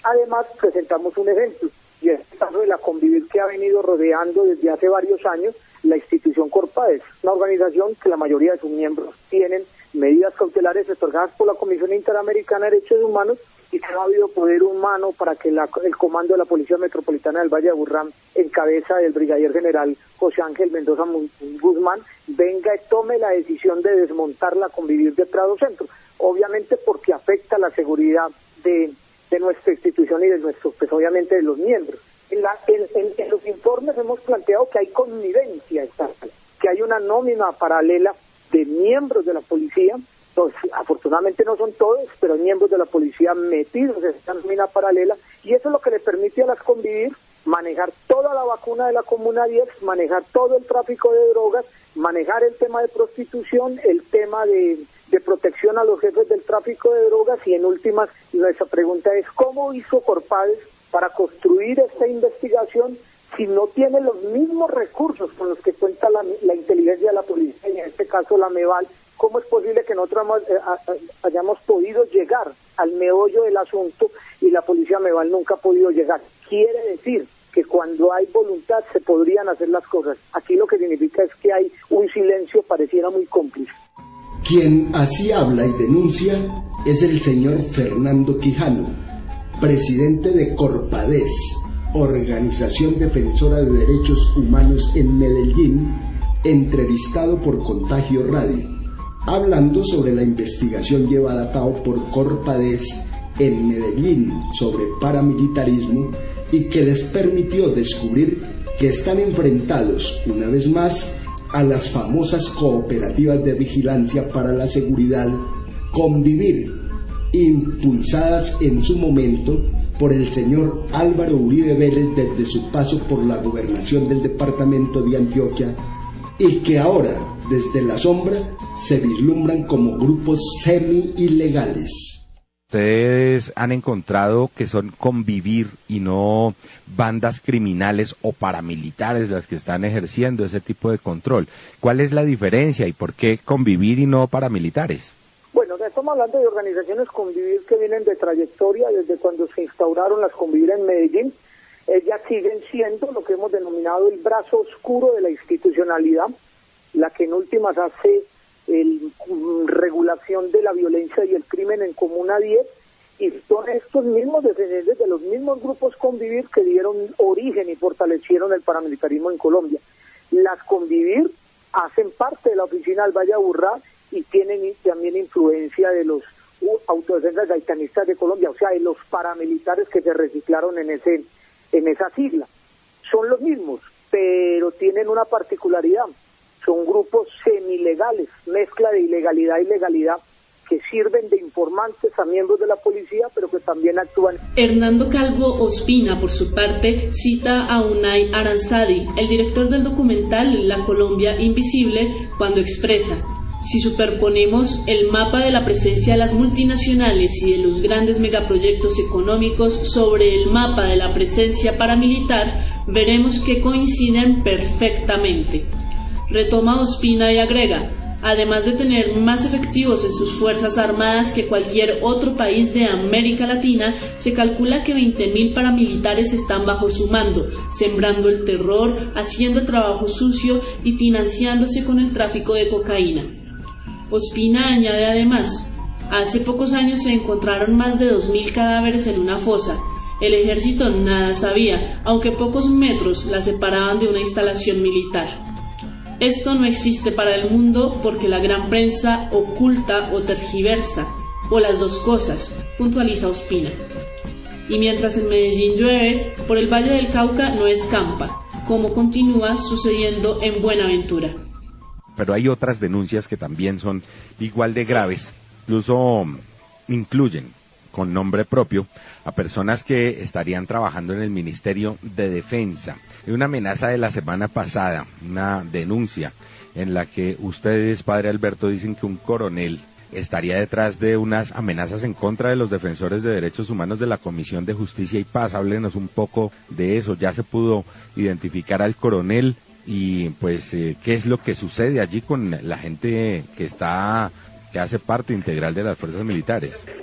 Además, presentamos un ejemplo, y es el caso de la Convivir que ha venido rodeando desde hace varios años la institución Corpades, una organización que la mayoría de sus miembros tienen medidas cautelares otorgadas por la Comisión Interamericana de Derechos Humanos y que no ha habido poder humano para que el comando de la Policía Metropolitana del Valle de Aburrá, en cabeza del brigadier general José Ángel Mendoza Guzmán, venga y tome la decisión de desmontar la Convivir de Prado Centro, obviamente porque afecta la seguridad de nuestra institución y de nuestros, pues obviamente de los miembros. En los informes hemos planteado que hay connivencia estatal, que hay una nómina paralela de miembros de la policía. Entonces, afortunadamente no son todos, pero hay miembros de la policía metidos en esta nómina paralela, y eso es lo que le permite a las Convivir manejar toda la vacuna de la Comuna 10, manejar todo el tráfico de drogas, manejar el tema de prostitución, el tema de protección a los jefes del tráfico de drogas, y en últimas, nuestra pregunta es, ¿cómo hizo Corpades para construir esta investigación si no tiene los mismos recursos con los que cuenta la inteligencia de la policía, y en este caso la MEVAL? ¿Cómo es posible que nosotros hayamos podido llegar al meollo del asunto y la policía MEVAL nunca ha podido llegar? Quiere decir que cuando hay voluntad se podrían hacer las cosas. Aquí lo que significa es que hay un silencio, pareciera muy cómplice. Quien así habla y denuncia es el señor Fernando Quijano, presidente de Corpades, organización defensora de derechos humanos en Medellín, entrevistado por Contagio Radio, hablando sobre la investigación llevada a cabo por Corpades en Medellín sobre paramilitarismo y que les permitió descubrir que están enfrentados una vez más a las famosas cooperativas de vigilancia para la seguridad Convivir, impulsadas en su momento por el señor Álvaro Uribe Vélez desde su paso por la gobernación del departamento de Antioquia, y que ahora, desde la sombra, se vislumbran como grupos semi-ilegales. Ustedes han encontrado que son Convivir y no bandas criminales o paramilitares las que están ejerciendo ese tipo de control. ¿Cuál es la diferencia y por qué Convivir y no paramilitares? Bueno, estamos hablando de organizaciones Convivir que vienen de trayectoria desde cuando se instauraron las Convivir en Medellín. Ellas siguen siendo lo que hemos denominado el brazo oscuro de la institucionalidad, la que en últimas hace regulación de la violencia y el crimen en Comuna 10, y son estos mismos descendientes de los mismos grupos Convivir que dieron origen y fortalecieron el paramilitarismo en Colombia. Las Convivir hacen parte de la oficina del Valle de Aburrá y tienen también influencia de los autodefensas gaitanistas de Colombia, o sea, de los paramilitares que se reciclaron en esa sigla. Son los mismos, pero tienen una particularidad. Son grupos semilegales, mezcla de ilegalidad y legalidad, que sirven de informantes a miembros de la policía, pero que también actúan. Hernando Calvo Ospina, por su parte, cita a Unai Aranzadi, el director del documental La Colombia Invisible, cuando expresa: si superponemos el mapa de la presencia de las multinacionales y de los grandes megaproyectos económicos sobre el mapa de la presencia paramilitar, veremos que coinciden perfectamente. Retoma Ospina y agrega: además de tener más efectivos en sus fuerzas armadas que cualquier otro país de América Latina, se calcula que 20.000 paramilitares están bajo su mando, sembrando el terror, haciendo el trabajo sucio y financiándose con el tráfico de cocaína. Ospina añade además: hace pocos años se encontraron más de 2.000 cadáveres en una fosa. El ejército nada sabía, aunque pocos metros la separaban de una instalación militar. Esto no existe para el mundo porque la gran prensa oculta o tergiversa, o las dos cosas, puntualiza Ospina. Y mientras en Medellín llueve, por el Valle del Cauca no escampa, como continúa sucediendo en Buenaventura. Pero hay otras denuncias que también son igual de graves, incluso incluyen con nombre propio a personas que estarían trabajando en el Ministerio de Defensa. Hay una amenaza de la semana pasada, una denuncia en la que ustedes, padre Alberto, dicen que un coronel estaría detrás de unas amenazas en contra de los defensores de derechos humanos de la Comisión de Justicia y Paz. Háblenos un poco de eso. Ya se pudo identificar al coronel y pues qué es lo que sucede allí con la gente que hace parte integral de las fuerzas militares.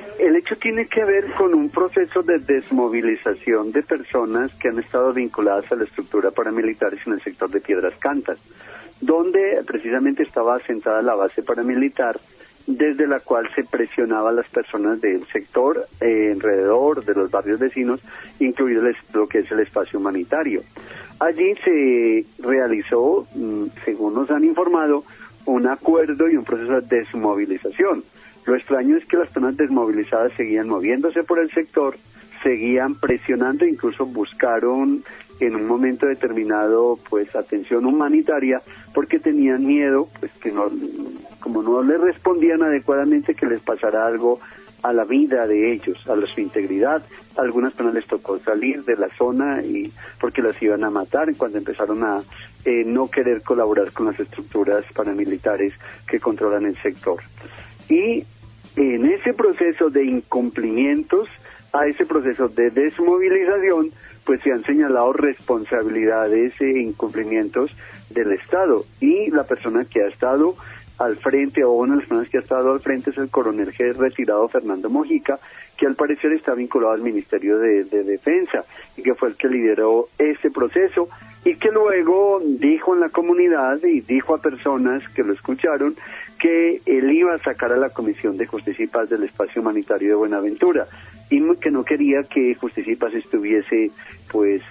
hecho tiene que ver con un proceso de desmovilización de personas que han estado vinculadas a la estructura paramilitar en el sector de Piedras Cantas, donde precisamente estaba asentada la base paramilitar, desde la cual se presionaba a las personas del sector alrededor de los barrios vecinos, incluido lo que es el espacio humanitario. Allí se realizó, según nos han informado, un acuerdo y un proceso de desmovilización. Lo extraño es que las personas desmovilizadas seguían moviéndose por el sector, seguían presionando, incluso buscaron en un momento determinado pues atención humanitaria, porque tenían miedo, pues que no, como no les respondían adecuadamente, que les pasara algo a la vida de ellos, a su integridad. A algunas personas les tocó salir de la zona y porque las iban a matar cuando empezaron a no querer colaborar con las estructuras paramilitares que controlan el sector. Y en ese proceso de incumplimientos, a ese proceso de desmovilización, pues se han señalado responsabilidades e incumplimientos del Estado, y la persona que ha estado al frente, o una de las personas que ha estado al frente, es el coronel retirado Fernando Mojica, que al parecer está vinculado al Ministerio de Defensa, y que fue el que lideró ese proceso, y que luego dijo en la comunidad y dijo a personas que lo escucharon que él iba a sacar a la Comisión de Justicia y Paz del espacio humanitario de Buenaventura, y que no quería que Justicia y Paz estuviese pues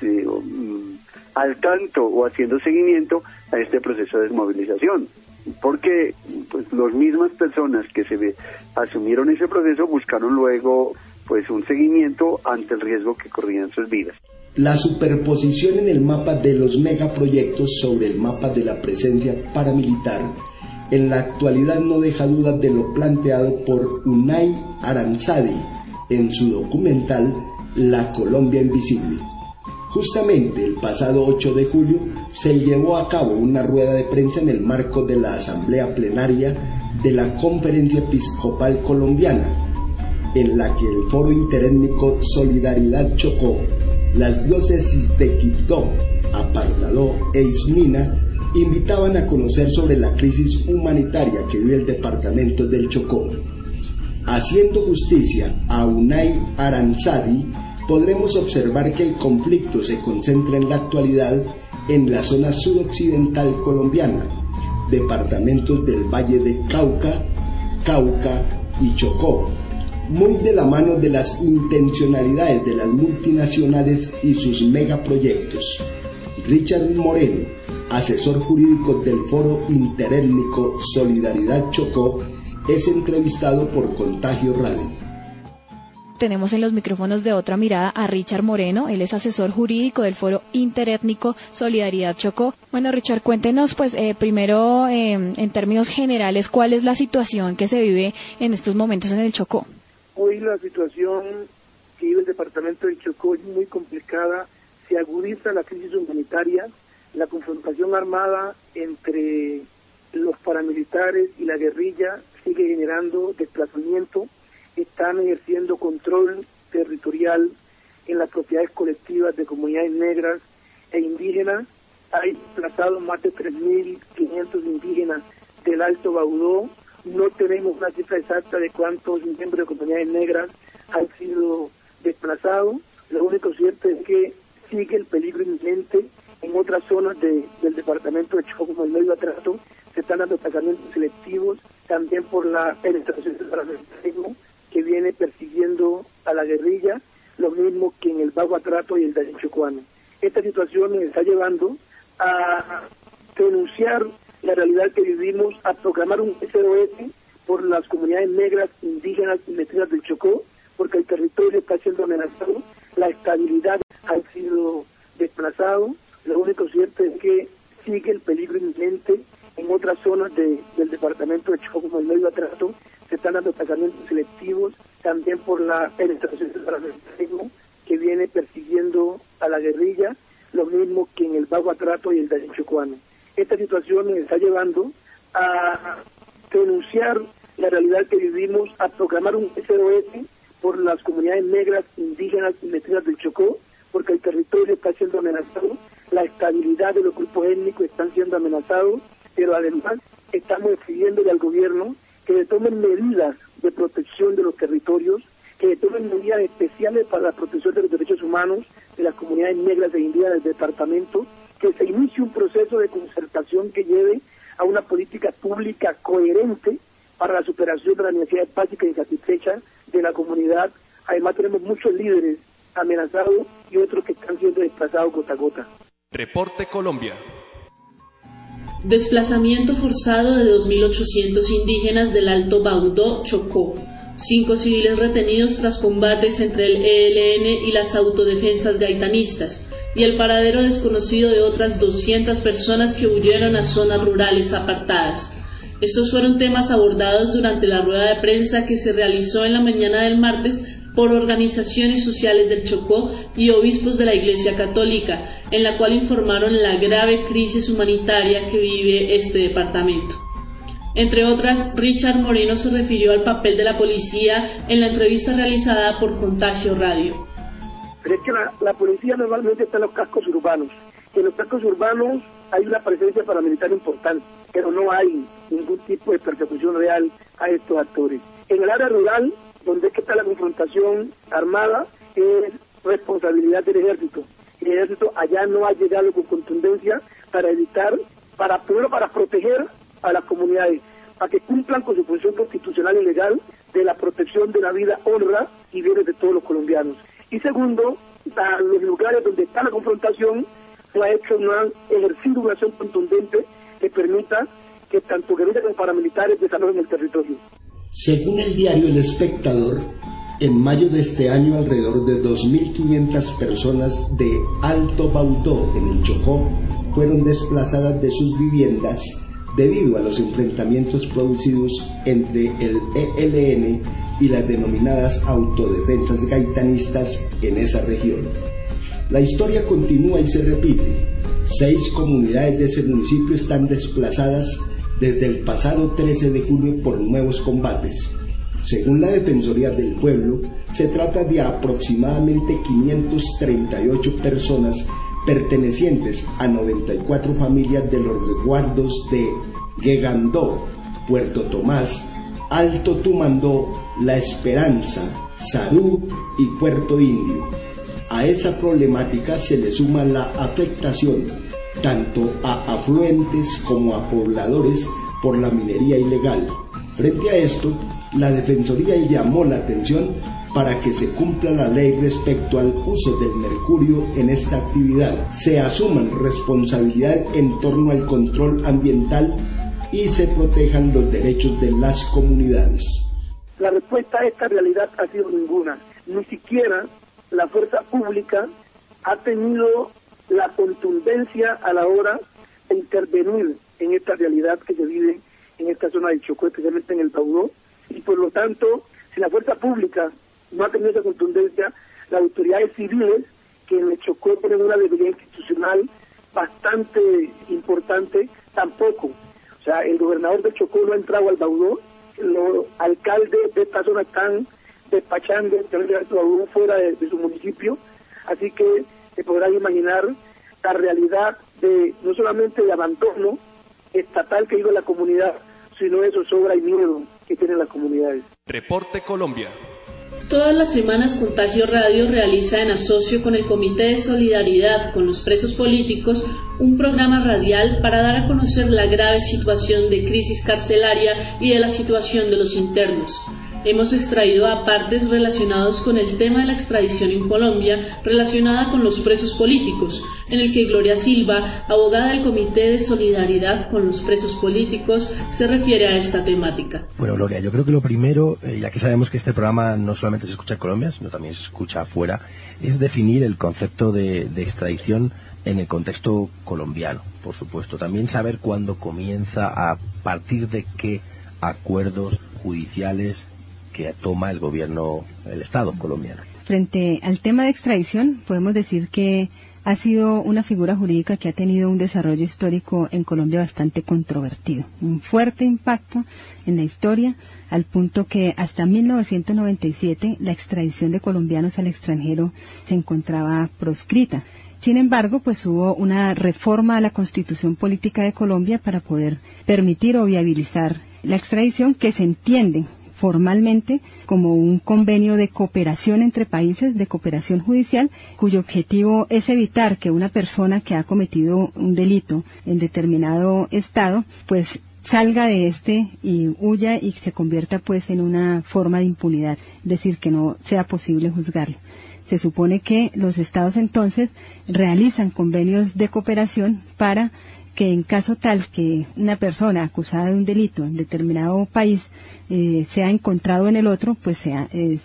al tanto o haciendo seguimiento a este proceso de desmovilización, porque pues las mismas personas que asumieron ese proceso buscaron luego pues un seguimiento ante el riesgo que corrían sus vidas. La superposición en el mapa de los megaproyectos sobre el mapa de la presencia paramilitar en la actualidad no deja dudas de lo planteado por Unai Aranzadi en su documental La Colombia Invisible. Justamente el pasado 8 de julio se llevó a cabo una rueda de prensa en el marco de la asamblea plenaria de la Conferencia Episcopal Colombiana, en la que el Foro Interétnico Solidaridad Chocó, las diócesis de Quibdó, Apartadó e Ismina invitaban a conocer sobre la crisis humanitaria que vive el departamento del Chocó. Haciendo justicia a Unai Aranzadi, podremos observar que el conflicto se concentra en la actualidad en la zona suroccidental colombiana, departamentos del Valle de Cauca, Cauca y Chocó, muy de la mano de las intencionalidades de las multinacionales y sus megaproyectos. Richard Moreno, asesor jurídico del Foro Interétnico Solidaridad Chocó, es entrevistado por Contagio Radio. Tenemos en los micrófonos de Otra Mirada a Richard Moreno, él es asesor jurídico del Foro Interétnico Solidaridad Chocó. Bueno, Richard, cuéntenos pues primero en términos generales cuál es la situación que se vive en estos momentos en el Chocó. Hoy la situación que vive el departamento del Chocó es muy complicada, se agudiza la crisis humanitaria, la confrontación armada entre los paramilitares y la guerrilla sigue generando desplazamiento, están ejerciendo control territorial en las propiedades colectivas de comunidades negras e indígenas. Hay desplazados más de 3.500 indígenas del Alto Baudó. No tenemos una cifra exacta de cuántos miembros de comunidades negras han sido desplazados. Lo único cierto es que sigue el peligro inminente. En otras zonas del departamento de Chocó, como el Medio Atrato, se están dando atacamientos selectivos, también por la penetración del paramilitarismo que viene persiguiendo a la guerrilla, lo mismo que en el Bajo Atrato y el Darién Chocuano. Esta situación nos está llevando a denunciar la realidad que vivimos, a proclamar un SOS por las comunidades negras, indígenas y mestizas del Chocó, porque el territorio está siendo amenazado, la estabilidad ha sido desplazado. Lo único cierto es que sigue el peligro inminente. En otras zonas del departamento de Chocó, como el Medio Atrato, se están dando atacamientos selectivos, también por la penetración del paramilitarismo que viene persiguiendo a la guerrilla, lo mismo que en el Bajo Atrato y el Darién Chocuano. Esta situación nos está llevando a denunciar la realidad que vivimos, a proclamar un SOS por las comunidades negras, indígenas y mestizas del Chocó, porque el territorio está siendo amenazado, la estabilidad de los grupos étnicos están siendo amenazados, pero además estamos exigiéndole al gobierno que le tomen medidas de protección de los territorios, que tomen medidas especiales para la protección de los derechos humanos de las comunidades negras e indígenas del departamento, que se inicie un proceso de concertación que lleve a una política pública coherente para la superación de las necesidades básicas y insatisfechas de la comunidad. Además tenemos muchos líderes amenazados y otros que están siendo desplazados gota a gota. Reporte Colombia. Desplazamiento forzado de 2.800 indígenas del Alto Baudó, Chocó. 5 civiles retenidos tras combates entre el ELN y las autodefensas gaitanistas, y el paradero desconocido de otras 200 personas que huyeron a zonas rurales apartadas. Estos fueron temas abordados durante la rueda de prensa que se realizó en la mañana del martes por organizaciones sociales del Chocó y obispos de la Iglesia Católica, en la cual informaron la grave crisis humanitaria que vive este departamento. Entre otras, Richard Moreno se refirió al papel de la policía en la entrevista realizada por Contagio Radio. Pero es que la policía normalmente está en los cascos urbanos. En los cascos urbanos hay una presencia paramilitar importante, pero no hay ningún tipo de persecución real a estos actores. En el área rural, donde es que está la confrontación armada, es responsabilidad del ejército. El ejército allá no ha llegado con contundencia para evitar, primero para proteger a las comunidades, para que cumplan con su función constitucional y legal de la protección de la vida, honra y bienes de todos los colombianos. Y segundo, a los lugares donde está la confrontación, no han ejercido una acción contundente que permita que tanto guerrillas como paramilitares desarrollen el territorio. Según el diario El Espectador, en mayo de este año alrededor de 2.500 personas de Alto Baudó, en el Chocó, fueron desplazadas de sus viviendas debido a los enfrentamientos producidos entre el ELN y las denominadas autodefensas gaitanistas en esa región. La historia continúa y se repite. 6 comunidades de ese municipio están desplazadas desde el pasado 13 de junio por nuevos combates. Según la Defensoría del Pueblo, se trata de aproximadamente 538 personas pertenecientes a 94 familias de los resguardos de Guegandó, Puerto Tomás, Alto Tumandó, La Esperanza, Sarú y Puerto Indio. A esa problemática se le suma la afectación tanto a afluentes como a pobladores por la minería ilegal. Frente a esto, la Defensoría llamó la atención para que se cumpla la ley respecto al uso del mercurio en esta actividad, se asuman responsabilidad en torno al control ambiental y se protejan los derechos de las comunidades. La respuesta a esta realidad ha sido ninguna. Ni siquiera la fuerza pública ha tenido la contundencia a la hora de intervenir en esta realidad que se vive en esta zona del Chocó, especialmente en el Baudó, y por lo tanto, si la fuerza pública no ha tenido esa contundencia, las autoridades civiles, que en el Chocó tienen una debilidad institucional bastante importante, tampoco. O sea, el gobernador del Chocó no ha entrado al Baudó, los alcaldes de esta zona están despachando el Baudó fuera de su municipio, así que se podrán imaginar la realidad de no solamente de abandono estatal que vive la comunidad, sino de zozobra y miedo que tienen las comunidades. Reporte Colombia. Todas las semanas Contagio Radio realiza en asocio con el Comité de Solidaridad con los Presos Políticos un programa radial para dar a conocer la grave situación de crisis carcelaria y de la situación de los internos. Hemos extraído apartes relacionados con el tema de la extradición en Colombia relacionada con los presos políticos, en el que Gloria Silva, abogada del Comité de Solidaridad con los Presos Políticos, se refiere a esta temática. Bueno, Gloria, yo creo que lo primero, ya que sabemos que este programa no solamente se escucha en Colombia, sino también se escucha afuera, es definir el concepto de extradición en el contexto colombiano, por supuesto. También saber cuándo comienza, a partir de qué acuerdos judiciales que toma el gobierno, el Estado colombiano. Frente al tema de extradición, podemos decir que ha sido una figura jurídica que ha tenido un desarrollo histórico en Colombia bastante controvertido, un fuerte impacto en la historia, al punto que hasta 1997 la extradición de colombianos al extranjero se encontraba proscrita. Sin embargo, pues hubo una reforma a la Constitución Política de Colombia para poder permitir o viabilizar la extradición, que se entiende formalmente como un convenio de cooperación entre países, de cooperación judicial, cuyo objetivo es evitar que una persona que ha cometido un delito en determinado estado, pues salga de este y huya y se convierta pues en una forma de impunidad, es decir, que no sea posible juzgarlo. Se supone que los estados entonces realizan convenios de cooperación para que en caso tal que una persona acusada de un delito en determinado país sea encontrado en el otro, pues se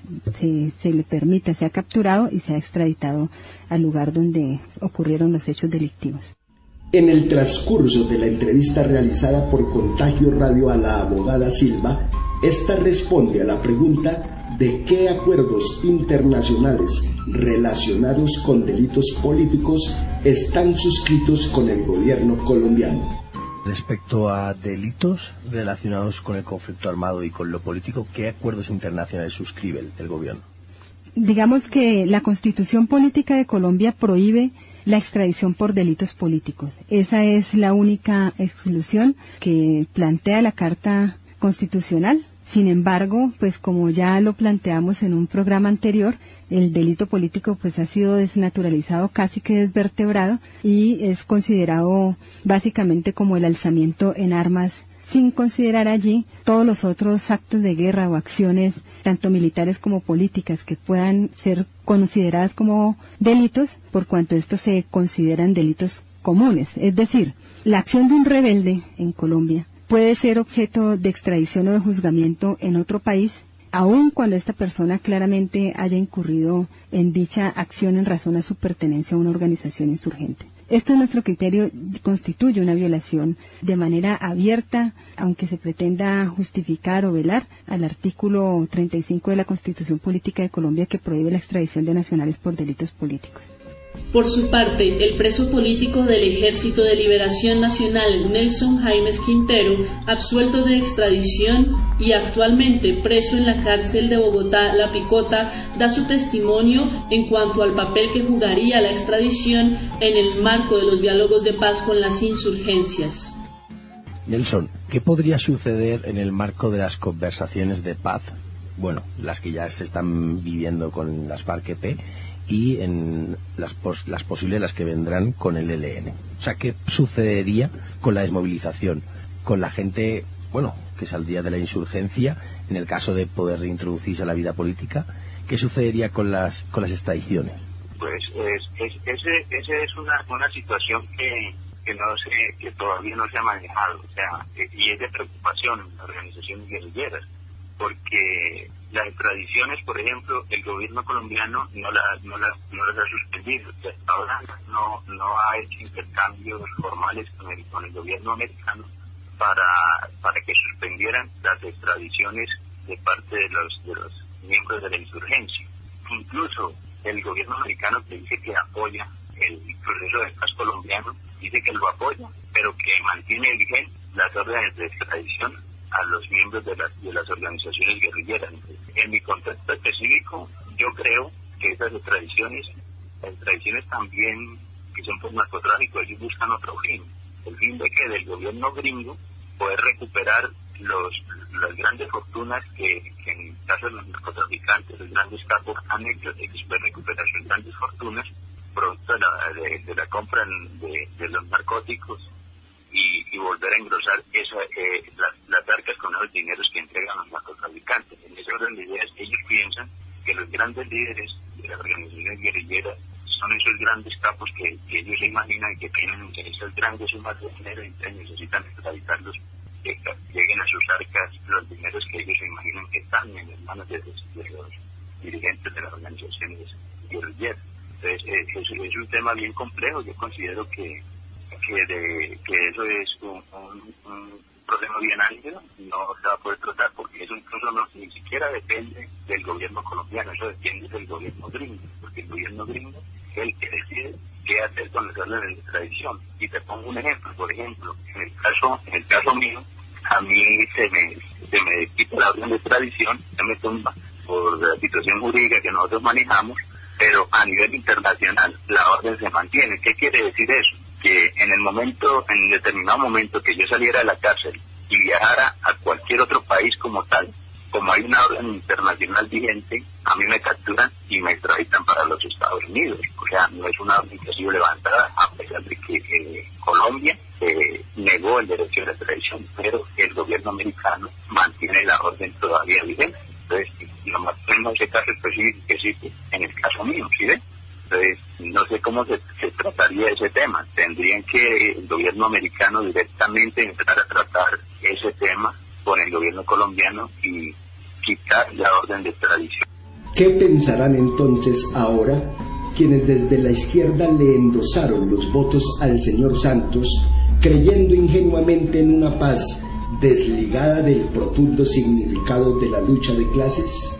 le permita, sea capturado y sea extraditado al lugar donde ocurrieron los hechos delictivos. En el transcurso de la entrevista realizada por Contagio Radio a la abogada Silva, esta responde a la pregunta de qué acuerdos internacionales relacionados con delitos políticos están suscritos con el gobierno colombiano. Respecto a delitos relacionados con el conflicto armado y con lo político, ¿qué acuerdos internacionales suscribe el gobierno? Digamos que la Constitución Política de Colombia prohíbe la extradición por delitos políticos. Esa es la única exclusión que plantea la Carta Constitucional. Sin embargo, pues como ya lo planteamos en un programa anterior, el delito político pues ha sido desnaturalizado, casi que desvertebrado, y es considerado básicamente como el alzamiento en armas, sin considerar allí todos los otros actos de guerra o acciones, tanto militares como políticas, que puedan ser consideradas como delitos, por cuanto estos se consideran delitos comunes. Es decir, la acción de un rebelde en Colombia puede ser objeto de extradición o de juzgamiento en otro país, aun cuando esta persona claramente haya incurrido en dicha acción en razón a su pertenencia a una organización insurgente. Esto, en nuestro criterio, constituye una violación de manera abierta, aunque se pretenda justificar o velar al artículo 35 de la Constitución Política de Colombia, que prohíbe la extradición de nacionales por delitos políticos. Por su parte, el preso político del Ejército de Liberación Nacional, Nelson Jaimes Quintero, absuelto de extradición y actualmente preso en la cárcel de Bogotá, La Picota, da su testimonio en cuanto al papel que jugaría la extradición en el marco de los diálogos de paz con las insurgencias. Nelson, ¿qué podría suceder en el marco de las conversaciones de paz? Bueno, las que ya se están viviendo con las FARC-EP y en las posibles, las que vendrán con el ELN. O sea, ¿qué sucedería con la desmovilización? Con la gente, bueno, que saldría de la insurgencia, en el caso de poder reintroducirse a la vida política. ¿Qué sucedería con las extradiciones? Pues esa es una situación que todavía no se ha manejado, o sea, y es de preocupación en las organizaciones guerrilleras, porque las extradiciones, por ejemplo, el gobierno colombiano no las ha suspendido. O sea, hasta ahora no ha hecho intercambios formales con el gobierno americano para que suspendieran las extradiciones de parte de los miembros de la insurgencia. Incluso el gobierno americano, que dice que apoya el proceso de paz colombiano, dice que lo apoya, pero que mantiene vigentes las órdenes de extradición a los miembros de las organizaciones guerrilleras. En mi contexto específico, yo creo que esas extradiciones también, que son por narcotráfico, ellos buscan otro fin. El fin de que del gobierno gringo poder recuperar las grandes fortunas que en el caso de los narcotraficantes, los grandes capos han hecho, recuperar sus grandes fortunas producto de la compra de los narcóticos y volver a engrosar las arcas con esos dineros que entregan los narcotraficantes. En ese orden de ideas, ellos piensan que los grandes líderes de las organizaciones guerrilleras son esos grandes capos que ellos se imaginan que tienen esas grandes sumas de dinero y necesitan extraditarlos, que lleguen a sus arcas los dineros que ellos se imaginan que están en las manos de los dirigentes de las organizaciones guerrilleras. Entonces, es un tema bien complejo. Yo considero que eso es un problema bien álgido, no se va a poder tratar porque eso incluso ni siquiera depende del gobierno colombiano, eso depende del gobierno gringo, porque el gobierno gringo es el que decide qué hacer con las órdenes de extradición. Y te pongo un ejemplo, por ejemplo, en el caso mío, a mí se me quita la orden de extradición, se me tumba por la situación jurídica que nosotros manejamos, pero a nivel internacional la orden se mantiene. ¿Qué quiere decir eso? Que en determinado momento que yo saliera de la cárcel y viajara a cualquier otro país como tal, como hay una orden internacional vigente, a mí me capturan y me extraditan para los Estados Unidos. O sea, no es una orden que ha sido levantada, a pesar de que Colombia negó el derecho de la extradición, pero el gobierno americano mantiene la orden todavía vigente. Entonces, lo más en ese caso específico que existe en el caso mío, ¿sí ven? Entonces, no sé cómo se trataría ese tema. Tendrían que el gobierno americano directamente empezar a tratar ese tema con el gobierno colombiano y quitar la orden de extradición. ¿Qué pensarán entonces ahora quienes desde la izquierda le endosaron los votos al señor Santos, creyendo ingenuamente en una paz desligada del profundo significado de la lucha de clases?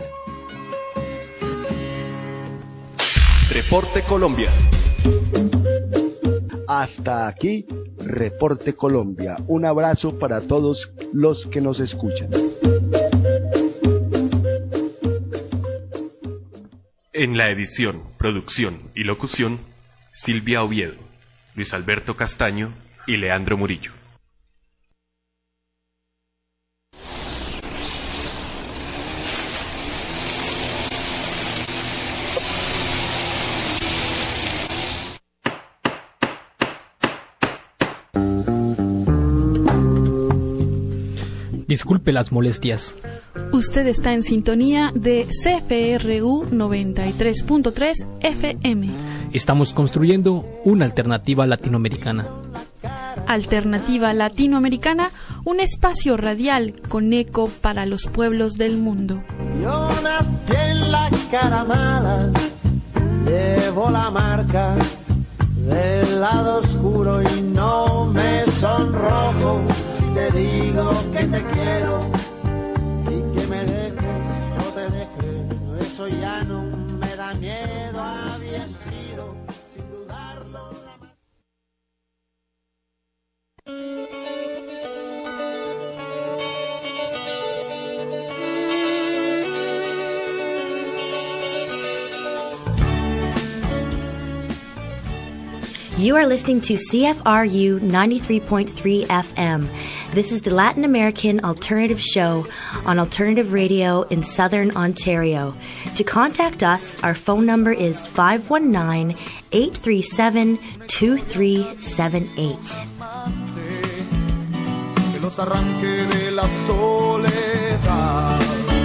Reporte Colombia. Hasta aquí, Reporte Colombia. Un abrazo para todos los que nos escuchan. En la edición, producción y locución, Silvia Oviedo, Luis Alberto Castaño y Leandro Murillo. Disculpe las molestias. Usted está en sintonía de CFRU 93.3 FM. Estamos construyendo una alternativa latinoamericana. Alternativa Latinoamericana, un espacio radial con eco para los pueblos del mundo. Yo nací en la cara mala, llevo la marca del lado oscuro y no me sonrojo si te digo que te quiero y que me dejes, yo te dejé, eso ya no me da miedo, había sido sin dudarlo You are listening to CFRU 93.3 FM. This is the Latin American Alternative Show on Alternative Radio in Southern Ontario. To contact us, our phone number is 519-837-2378. Que los arranque de la soledad.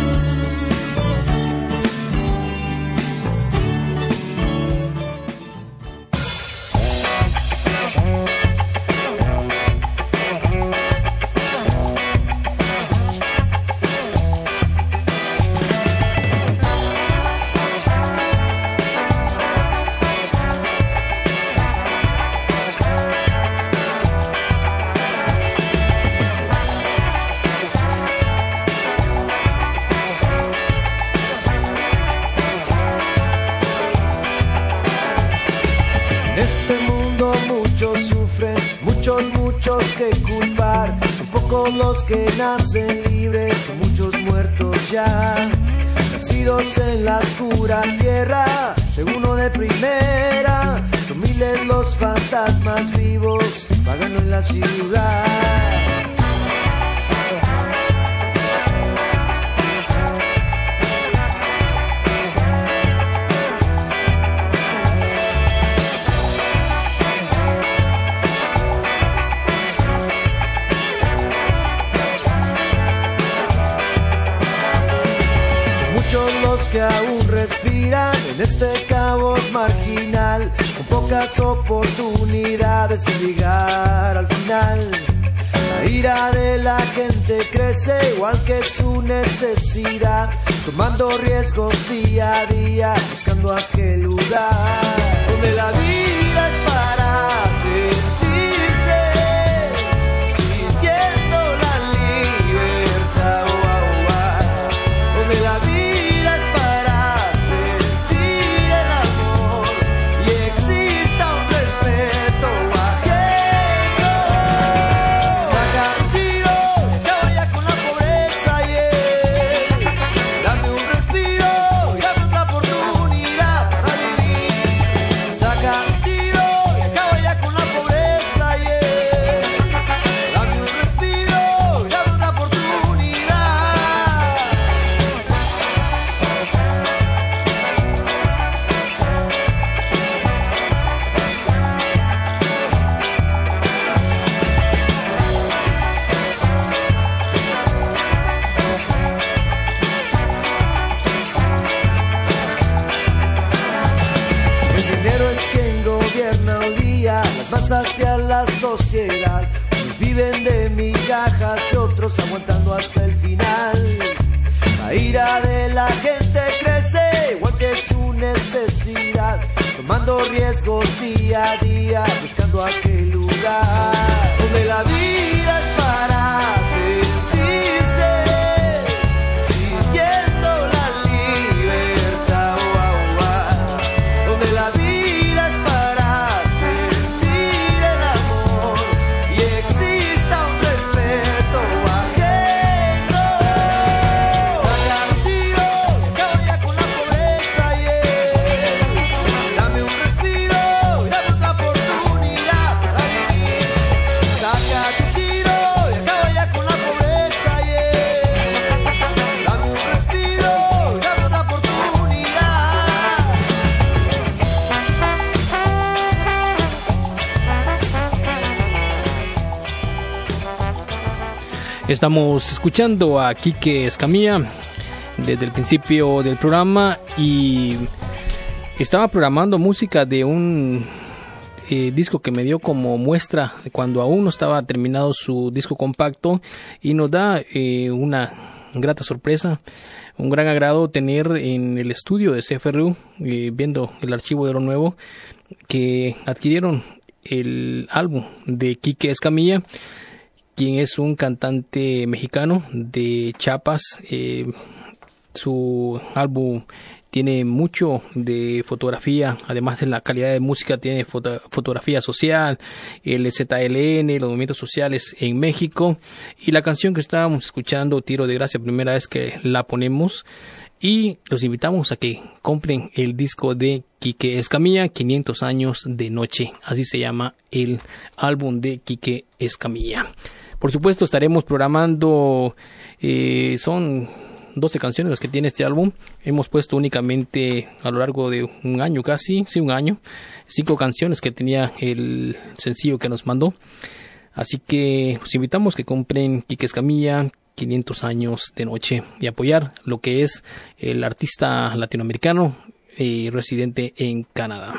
Muchos que culpar, son pocos los que nacen libres, son muchos muertos ya, nacidos en la oscura tierra, según uno de primera, son miles los fantasmas vivos, vagando en la ciudad. Que aún respiran en este caos marginal, con pocas oportunidades de llegar al final. La ira de la gente crece igual que su necesidad, tomando riesgos día a día, buscando aquel lugar donde la vida es para sentirse, sintiendo la libertad, donde la vida Saca gobierna hoy día las masas hacia la sociedad. Unos viven de migajas y otros aguantando hasta el final. La ira de la gente crece igual que su necesidad, tomando riesgos día a día, buscando aquel lugar donde la vida es para sentirse, sintiendo la libertad, donde la vida es para sentir el amor y exista un respeto ajeno. Saca un tiro, acaba ya con la pobreza, dame un respiro y dame otra oportunidad para vivir. Saca tu tiro y acaba ya con la pobreza, dame un respiro y dame otra oportunidad. Estamos escuchando a Quique Escamilla desde el principio del programa y estaba programando música de un disco que me dio como muestra cuando aún no estaba terminado su disco compacto, y nos da una grata sorpresa, un gran agrado tener en el estudio de CFRU, viendo el archivo de lo nuevo, que adquirieron el álbum de Quique Escamilla, quien es un cantante mexicano de Chiapas. Su álbum tiene mucho de fotografía, además de la calidad de música, tiene fotografía social, el ZLN, los movimientos sociales en México, y la canción que estábamos escuchando, Tiro de Gracia, primera vez que la ponemos, y los invitamos a que compren el disco de Quique Escamilla, 500 años de noche, así se llama el álbum de Quique Escamilla. Por supuesto estaremos programando, son 12 canciones las que tiene este álbum. Hemos puesto únicamente a lo largo de un año casi, sí, un año, 5 canciones que tenía el sencillo que nos mandó. Así que los invitamos que compren Quique Escamilla, 500 años de noche, y apoyar lo que es el artista latinoamericano residente en Canadá.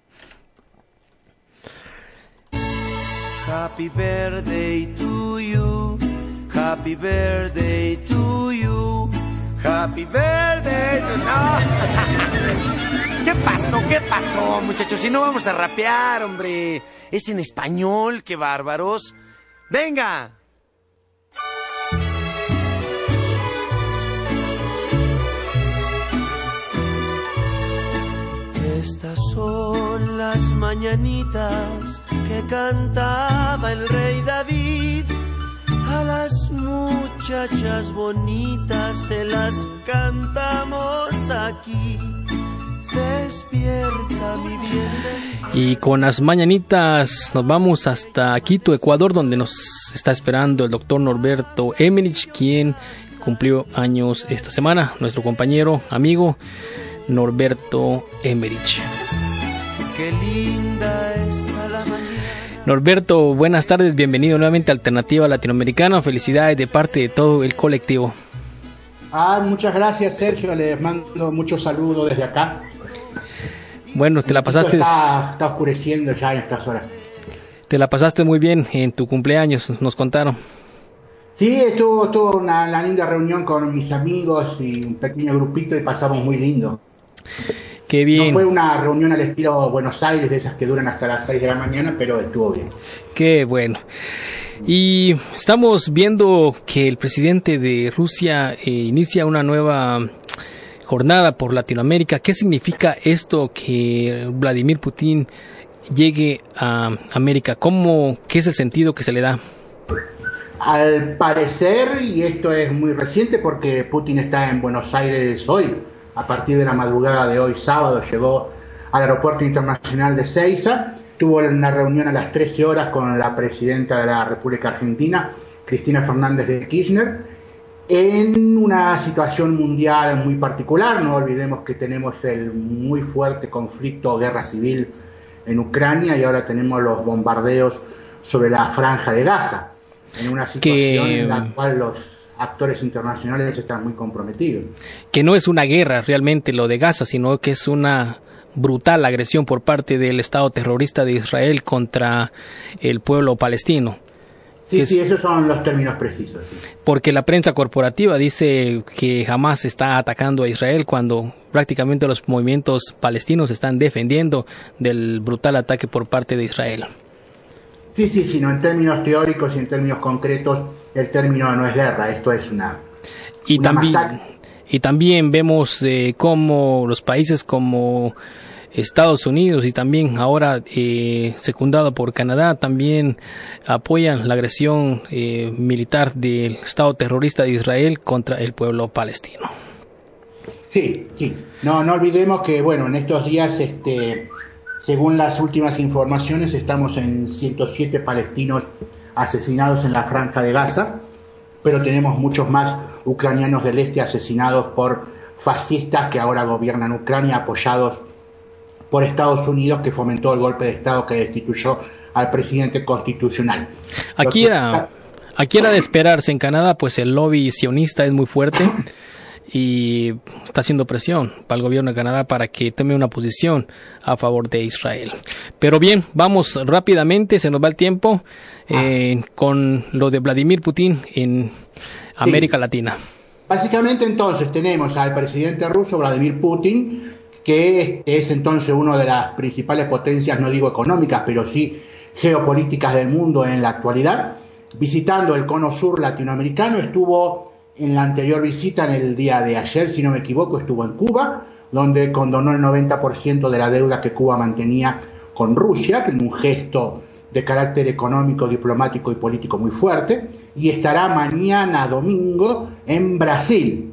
Happy birthday to you, happy birthday to you, happy birthday to... ¡No! ¿Qué pasó, muchachos? Si no vamos a rapear, hombre. Es en español, qué bárbaros. ¡Venga! Estas son las mañanitas que cantaba el rey David. A las muchachas bonitas se las cantamos aquí. Despierta, mi bien, despierta. Y con las mañanitas nos vamos hasta Quito, Ecuador, donde nos está esperando el doctor Norberto Emmerich, quien cumplió años esta semana. Nuestro compañero, amigo Norberto Emmerich. Qué linda está la mañana. Norberto, buenas tardes, bienvenido nuevamente a Alternativa Latinoamericana. Felicidades de parte de todo el colectivo. Muchas gracias, Sergio. Les mando muchos saludos desde acá. Bueno, te la pasaste. Está oscureciendo ya en estas horas. Te la pasaste muy bien en tu cumpleaños, nos contaron. Sí, estuvo una linda reunión con mis amigos y un pequeño grupito y pasamos muy lindo. Qué bien. No fue una reunión al estilo Buenos Aires, de esas que duran hasta las 6 de la mañana, pero estuvo bien. Qué bueno. Y estamos viendo que el presidente de Rusia inicia una nueva jornada por Latinoamérica. ¿Qué significa esto que Vladimir Putin llegue a América? ¿Qué es el sentido que se le da? Al parecer, y esto es muy reciente porque Putin está en Buenos Aires hoy, a partir de la madrugada de hoy sábado llegó al aeropuerto internacional de Ezeiza, tuvo una reunión a las 13 horas con la presidenta de la República Argentina, Cristina Fernández de Kirchner, en una situación mundial muy particular. No olvidemos que tenemos el muy fuerte conflicto o guerra civil en Ucrania y ahora tenemos los bombardeos sobre la Franja de Gaza, en una situación en la cual los actores internacionales están muy comprometidos. Que no es una guerra realmente lo de Gaza, sino que es una brutal agresión por parte del Estado terrorista de Israel contra el pueblo palestino. Sí, esos son los términos precisos. Sí. Porque la prensa corporativa dice que Hamás está atacando a Israel cuando prácticamente los movimientos palestinos están defendiendo del brutal ataque por parte de Israel. Sí, sino en términos teóricos y en términos concretos, el término no es guerra, esto es una masacre. Y también vemos cómo los países como Estados Unidos y también ahora secundado por Canadá también apoyan la agresión militar del Estado terrorista de Israel contra el pueblo palestino. Sí. No olvidemos que, en estos días, según las últimas informaciones, estamos en 107 palestinos asesinados en la Franja de Gaza, pero tenemos muchos más ucranianos del este asesinados por fascistas que ahora gobiernan Ucrania, apoyados por Estados Unidos, que fomentó el golpe de Estado que destituyó al presidente constitucional. Aquí era de esperarse. En Canadá, pues el lobby sionista es muy fuerte y está haciendo presión para el gobierno de Canadá para que tome una posición a favor de Israel. Pero bien, vamos rápidamente, se nos va el tiempo, con lo de Vladimir Putin en América Latina. Básicamente, entonces, tenemos al presidente ruso Vladimir Putin, que es entonces una de las principales potencias, no digo económicas, pero sí geopolíticas del mundo en la actualidad, visitando el cono sur latinoamericano. Estuvo en la anterior visita, en el día de ayer, si no me equivoco, estuvo en Cuba, donde condonó el 90% de la deuda que Cuba mantenía con Rusia, en un gesto de carácter económico, diplomático y político muy fuerte, y estará mañana domingo en Brasil.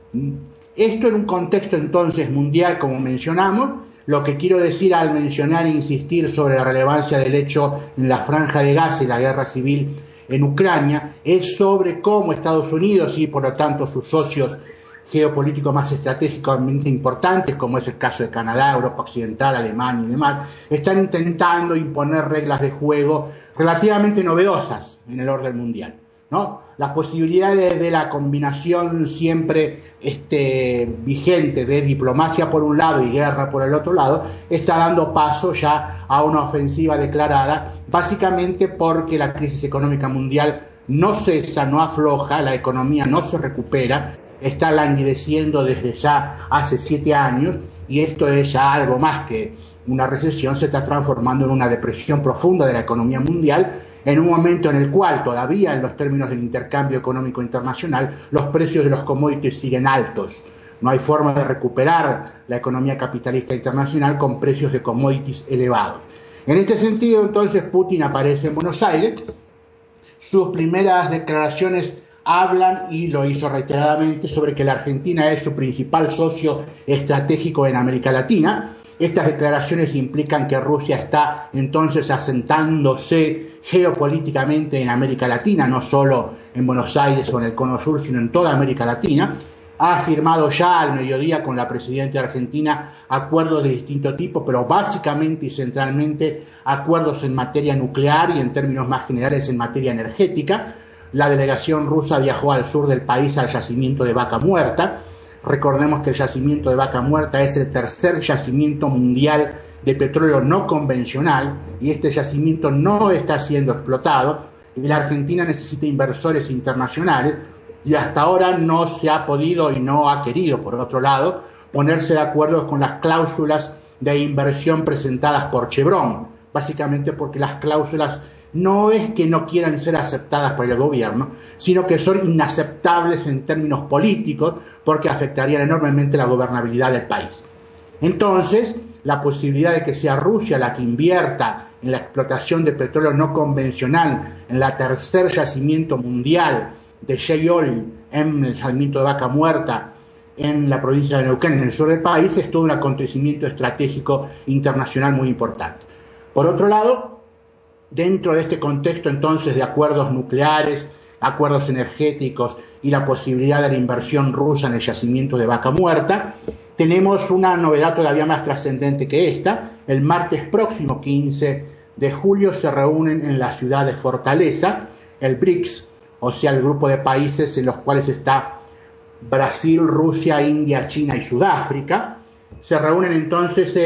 Esto en un contexto entonces mundial, como mencionamos. Lo que quiero decir al mencionar e insistir sobre la relevancia del hecho en la Franja de Gaza y la guerra civil en Ucrania es sobre cómo Estados Unidos y por lo tanto sus socios geopolíticos más estratégicamente importantes, como es el caso de Canadá, Europa Occidental, Alemania y demás, están intentando imponer reglas de juego relativamente novedosas en el orden mundial, ¿no? Las posibilidades de la combinación siempre vigente de diplomacia por un lado y guerra por el otro lado está dando paso ya a una ofensiva declarada, básicamente porque la crisis económica mundial no cesa, no afloja, la economía no se recupera, está languideciendo desde ya hace 7 años, y esto es ya algo más que una recesión, se está transformando en una depresión profunda de la economía mundial, en un momento en el cual todavía en los términos del intercambio económico internacional los precios de los commodities siguen altos. No hay forma de recuperar la economía capitalista internacional con precios de commodities elevados. En este sentido, entonces, Putin aparece en Buenos Aires. Sus primeras declaraciones hablan, y lo hizo reiteradamente, sobre que la Argentina es su principal socio estratégico en América Latina. Estas declaraciones implican que Rusia está entonces asentándose geopolíticamente en América Latina, no solo en Buenos Aires o en el Cono Sur, sino en toda América Latina. Ha firmado ya al mediodía con la presidenta de Argentina acuerdos de distinto tipo, pero básicamente y centralmente acuerdos en materia nuclear y en términos más generales en materia energética. La delegación rusa viajó al sur del país al yacimiento de Vaca Muerta. Recordemos que el yacimiento de Vaca Muerta es el tercer yacimiento mundial de petróleo no convencional, y este yacimiento no está siendo explotado, y la Argentina necesita inversores internacionales, y hasta ahora no se ha podido y no ha querido, por otro lado, ponerse de acuerdo con las cláusulas de inversión presentadas por Chevron, básicamente porque las cláusulas no es que no quieran ser aceptadas por el gobierno, sino que son inaceptables en términos políticos porque afectarían enormemente la gobernabilidad del país. Entonces, la posibilidad de que sea Rusia la que invierta en la explotación de petróleo no convencional en la tercer yacimiento mundial de shale oil en el yacimiento de Vaca Muerta en la provincia de Neuquén, en el sur del país, es todo un acontecimiento estratégico internacional muy importante. Por otro lado, dentro de este contexto entonces de acuerdos nucleares, acuerdos energéticos y la posibilidad de la inversión rusa en el yacimiento de Vaca Muerta, tenemos una novedad todavía más trascendente que esta. El martes próximo, 15 de julio, se reúnen en la ciudad de Fortaleza el BRICS, o sea, el grupo de países en los cuales está Brasil, Rusia, India, China y Sudáfrica. se reúnen entonces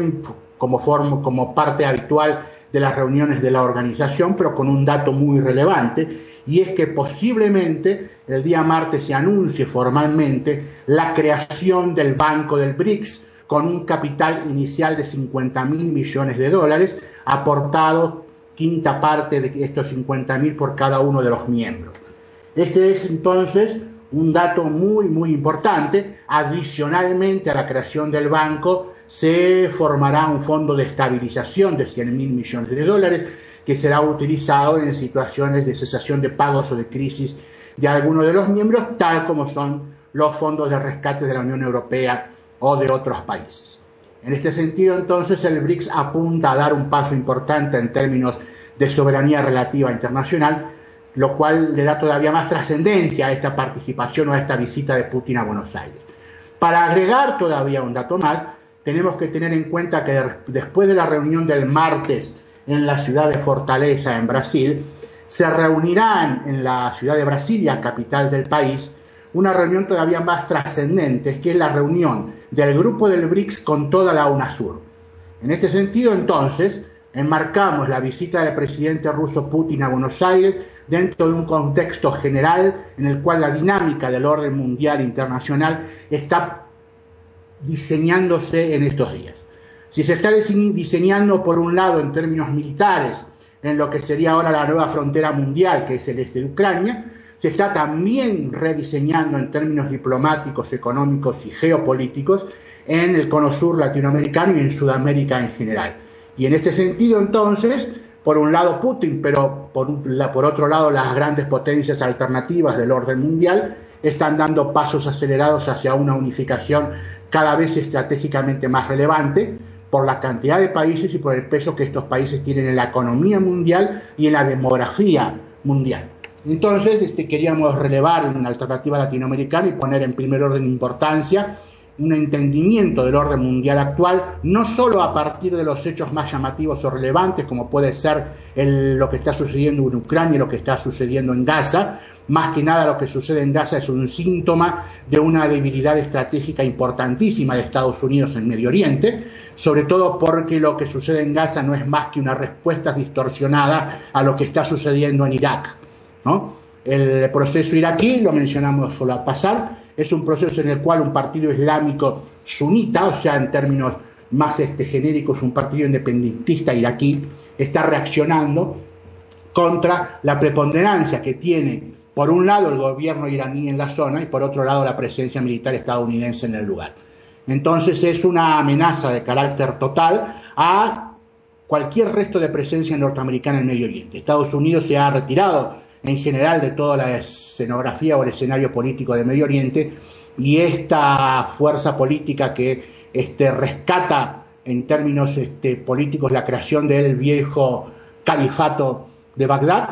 como parte habitual de las reuniones de la organización, pero con un dato muy relevante, y es que posiblemente el día martes se anuncie formalmente la creación del Banco del BRICS con un capital inicial de $50.000 millones, aportado quinta parte de estos 50.000 por cada uno de los miembros. Este es entonces un dato muy, muy importante. Adicionalmente a la creación del banco, se formará un fondo de estabilización de $100.000 millones que será utilizado en situaciones de cesación de pagos o de crisis de algunos de los miembros, tal como son los fondos de rescate de la Unión Europea o de otros países. En este sentido, entonces, el BRICS apunta a dar un paso importante en términos de soberanía relativa internacional, lo cual le da todavía más trascendencia a esta participación o a esta visita de Putin a Buenos Aires. Para agregar todavía un dato más, tenemos que tener en cuenta que después de la reunión del martes en la ciudad de Fortaleza, en Brasil, se reunirán en la ciudad de Brasilia, capital del país, una reunión todavía más trascendente, que es la reunión del grupo del BRICS con toda la UNASUR. En este sentido, entonces, enmarcamos la visita del presidente ruso Putin a Buenos Aires dentro de un contexto general en el cual la dinámica del orden mundial internacional está diseñándose en estos días. Si se está diseñando por un lado en términos militares, en lo que sería ahora la nueva frontera mundial, que es el este de Ucrania, se está también rediseñando en términos diplomáticos, económicos y geopolíticos en el cono sur latinoamericano y en Sudamérica en general. Y en este sentido, entonces, por un lado Putin, pero por otro lado las grandes potencias alternativas del orden mundial están dando pasos acelerados hacia una unificación cada vez estratégicamente más relevante por la cantidad de países y por el peso que estos países tienen en la economía mundial y en la demografía mundial. Entonces, queríamos relevar una alternativa latinoamericana y poner en primer orden de importancia un entendimiento del orden mundial actual, no solo a partir de los hechos más llamativos o relevantes, como puede ser lo que está sucediendo en Ucrania y lo que está sucediendo en Gaza. Más que nada lo que sucede en Gaza es un síntoma de una debilidad estratégica importantísima de Estados Unidos en Medio Oriente, sobre todo porque lo que sucede en Gaza no es más que una respuesta distorsionada a lo que está sucediendo en Irak, ¿no? El proceso iraquí, lo mencionamos solo a pasar, es un proceso en el cual un partido islámico sunita, o sea, en términos más genéricos, un partido independentista iraquí, está reaccionando contra la preponderancia que tiene, por un lado, el gobierno iraní en la zona y por otro lado, la presencia militar estadounidense en el lugar. Entonces, es una amenaza de carácter total a cualquier resto de presencia norteamericana en Medio Oriente. Estados Unidos se ha retirado en general de toda la escenografía o el escenario político de Medio Oriente, y esta fuerza política que rescata en términos políticos la creación del viejo califato de Bagdad,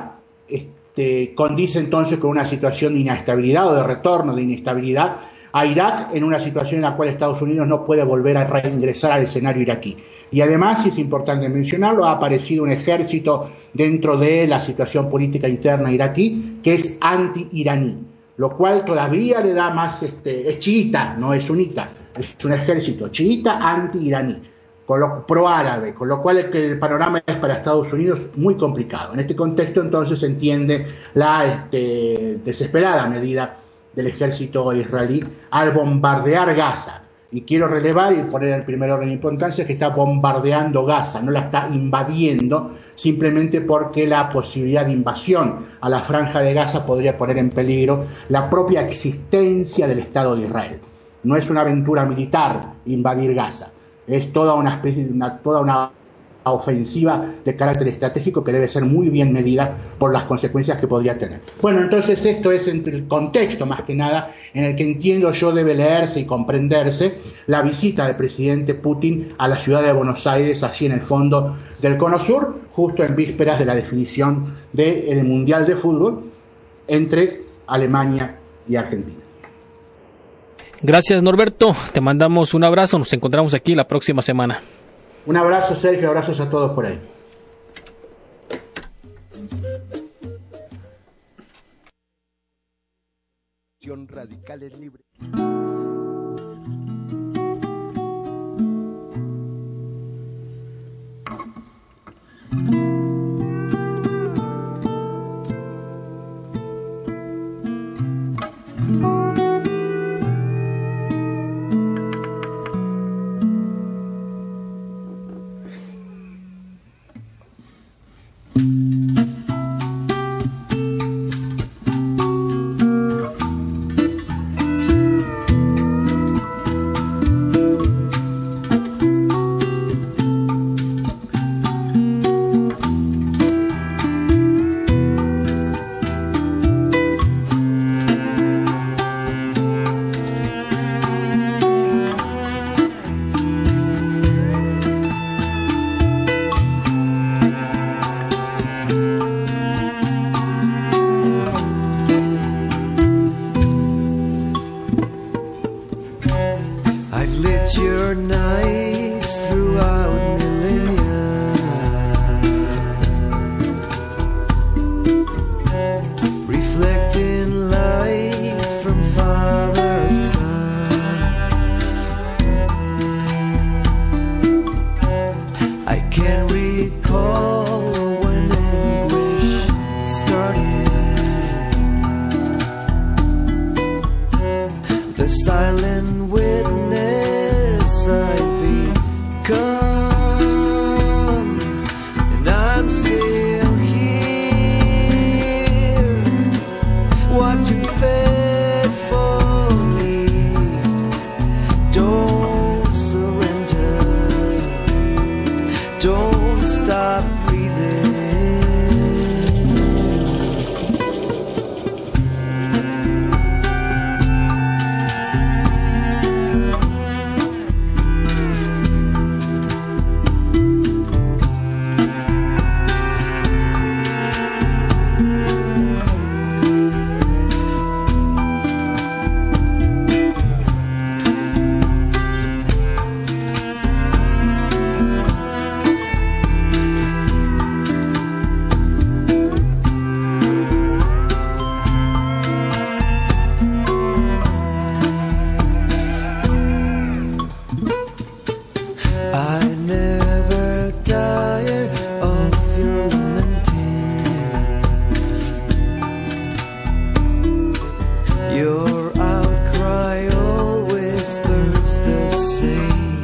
condice entonces con una situación de inestabilidad o de retorno de inestabilidad a Irak, en una situación en la cual Estados Unidos no puede volver a reingresar al escenario iraquí. Y además, y es importante mencionarlo, ha aparecido un ejército dentro de la situación política interna iraquí que es anti-iraní, lo cual todavía le da más, es chiita, no es sunita, es un ejército chiita anti-iraní, pro-árabe, con lo cual el panorama es para Estados Unidos muy complicado. En este contexto, entonces, se entiende la desesperada medida del ejército israelí al bombardear Gaza. Y quiero relevar y poner en primer orden de importancia que está bombardeando Gaza, no la está invadiendo, simplemente porque la posibilidad de invasión a la franja de Gaza podría poner en peligro la propia existencia del Estado de Israel. No es una aventura militar invadir Gaza, es toda una ofensiva de carácter estratégico que debe ser muy bien medida por las consecuencias que podría tener. Bueno, entonces esto es el contexto más que nada en el que entiendo yo debe leerse y comprenderse la visita del presidente Putin a la ciudad de Buenos Aires, allí en el fondo del Cono Sur, justo en vísperas de la definición del Mundial de Fútbol entre Alemania y Argentina. Gracias, Norberto, te mandamos un abrazo, nos encontramos aquí la próxima semana. Un abrazo, Sergio, abrazos a todos por ahí. Radicales Libres. I can't recall when anguish started. The silent witness I'd become, and I'm still here watching faithfully. Don't surrender, don't stop breathing. I never tire of your lamenting. Your outcry always whispers the same.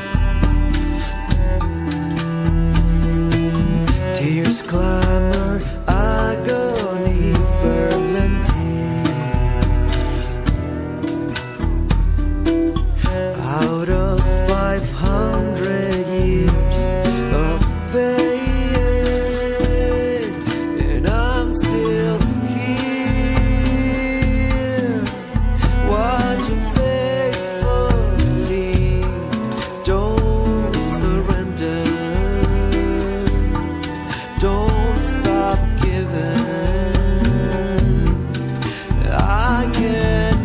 Tears clamor, agony fermenting. Out of 500 years of pain, and I'm still here watching faithfully. Don't surrender, don't stop giving. I can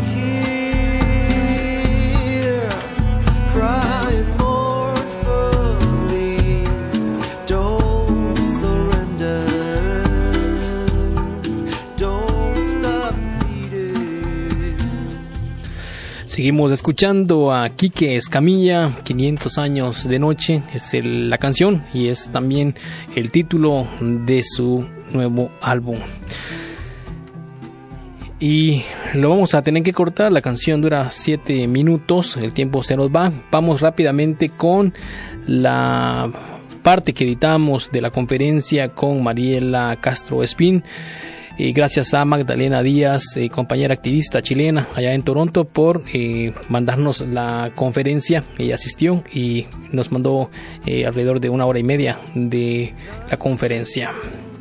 hear crying mournfully. Don't surrender, don't stop beating. Seguimos escuchando a Quique Escamilla, 500 años de noche, es la canción y es también el título de su nuevo álbum. Y lo vamos a tener que cortar, la canción dura 7 minutos, el tiempo se nos va. Vamos rápidamente con la parte que editamos de la conferencia con Mariela Castro Espín. Gracias a Magdalena Díaz, compañera activista chilena allá en Toronto, por mandarnos la conferencia. Ella asistió y nos mandó alrededor de 1 hora y media de la conferencia.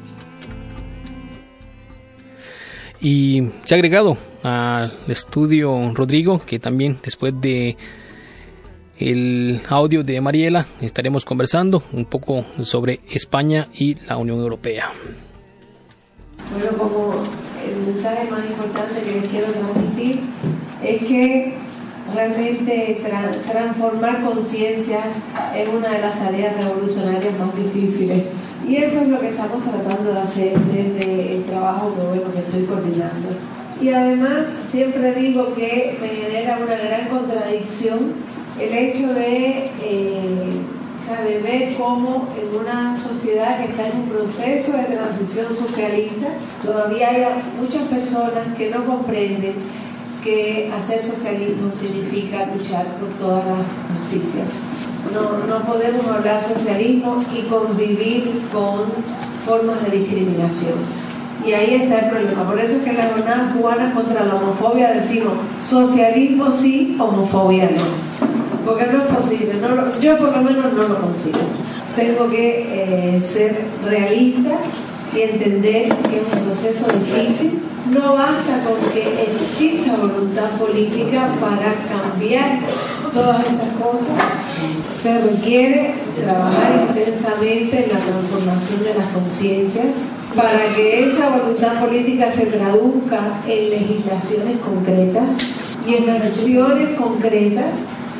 Y se ha agregado al estudio Rodrigo, que también después de el audio de Mariela estaremos conversando un poco sobre España y la Unión Europea. Bueno, como el mensaje más importante que les quiero transmitir es que realmente transformar conciencias es una de las tareas revolucionarias más difíciles. Y eso es lo que estamos tratando de hacer desde el trabajo que estoy coordinando. Y además siempre digo que me genera una gran contradicción el hecho de ver cómo en una sociedad que está en un proceso de transición socialista todavía hay muchas personas que no comprenden que hacer socialismo significa luchar por todas las justicias. No podemos hablar socialismo y convivir con formas de discriminación. Y ahí está el problema. Por eso es que en las jornadas cubanas contra la homofobia decimos socialismo sí, homofobia no. Porque no es posible. Yo por lo menos no lo consigo. Tengo que ser realista y entender que es un proceso difícil. No basta con que exista voluntad política para cambiar todas estas cosas. Se requiere trabajar intensamente en la transformación de las conciencias para que esa voluntad política se traduzca en legislaciones concretas y en acciones concretas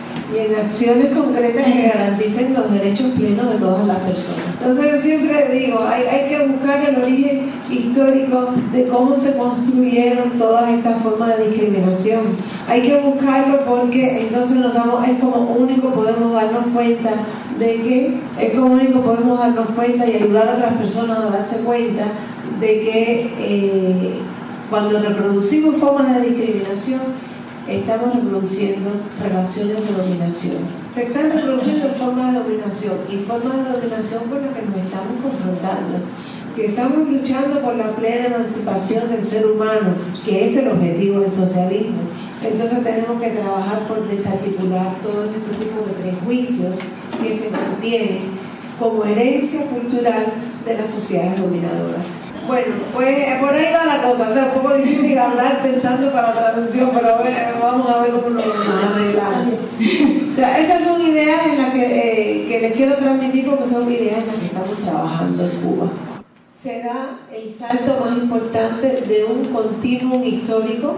que garanticen los derechos plenos de todas las personas. Entonces yo siempre digo, hay que buscar el origen histórico de cómo se construyeron todas estas formas de discriminación. Hay que buscarlo porque entonces es como único podemos darnos cuenta de que es como único podemos darnos cuenta y ayudar a otras personas a darse cuenta de que cuando reproducimos formas de discriminación, estamos reproduciendo relaciones de dominación. Se están reproduciendo formas de dominación y formas de dominación con las que nos estamos confrontando. Si estamos luchando por la plena emancipación del ser humano, que es el objetivo del socialismo, entonces tenemos que trabajar por desarticular todos esos tipos de prejuicios que se mantienen como herencia cultural de las sociedades dominadoras. Bueno, pues por ahí va la cosa, o sea, un poco difícil hablar pensando para la traducción, pero vamos a ver cómo lo arreglamos. O sea, estas son ideas en las que les quiero transmitir porque son ideas en las que estamos trabajando en Cuba. Se da el salto más importante de un continuum histórico,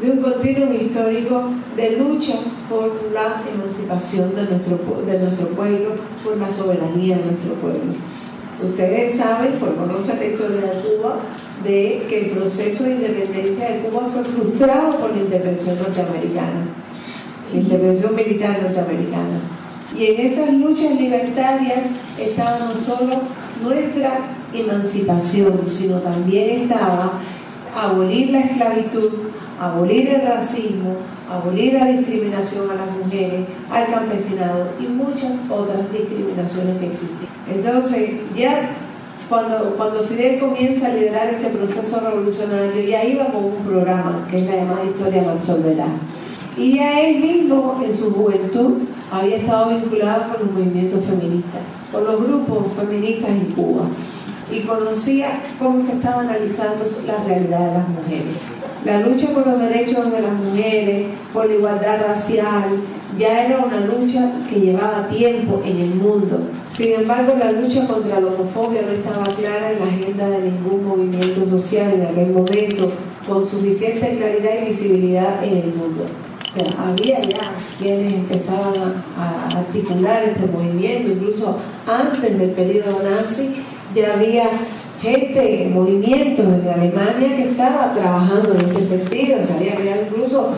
de lucha por la emancipación de nuestro pueblo, por la soberanía de nuestro pueblo. Ustedes saben, pues conocen la historia de Cuba, de que el proceso de independencia de Cuba fue frustrado por la intervención norteamericana, la intervención militar norteamericana. Y en esas luchas libertarias estaba no solo nuestra emancipación, sino también estaba abolir la esclavitud, abolir el racismo, abolir la discriminación a las mujeres, al campesinado y muchas otras discriminaciones que existen. Entonces, ya cuando Fidel comienza a liderar este proceso revolucionario, ya iba con un programa que es la llamada Historia Mansolverá. Y ya él mismo, en su juventud, había estado vinculado con los movimientos feministas, con los grupos feministas en Cuba, y conocía cómo se estaba analizando la realidad de las mujeres. La lucha por los derechos de las mujeres, por la igualdad racial, ya era una lucha que llevaba tiempo en el mundo. Sin embargo, la lucha contra la homofobia no estaba clara en la agenda de ningún movimiento social en aquel momento, con suficiente claridad y visibilidad en el mundo. O sea, había ya quienes empezaban a articular este movimiento, incluso antes del periodo nazi, ya había gente, movimientos en Alemania que estaba trabajando en este sentido. O sea, había incluso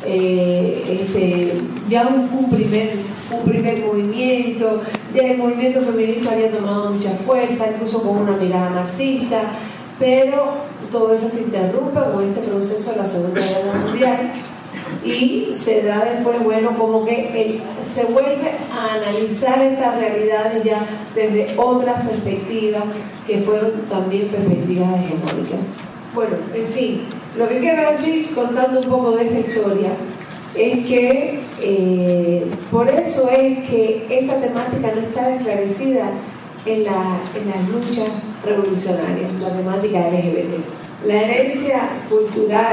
ya un primer movimiento, ya el movimiento feminista había tomado mucha fuerza, incluso con una mirada marxista, pero todo eso se interrumpe con este proceso de la Segunda Guerra Mundial y se da después, bueno, como que se vuelve a analizar estas realidades ya desde otras perspectivas que fueron también perspectivas hegemónicas. Bueno, en fin, lo que quiero decir, contando un poco de esa historia, es que por eso es que esa temática no estaba esclarecida en las luchas revolucionarias, la temática LGBT. La herencia cultural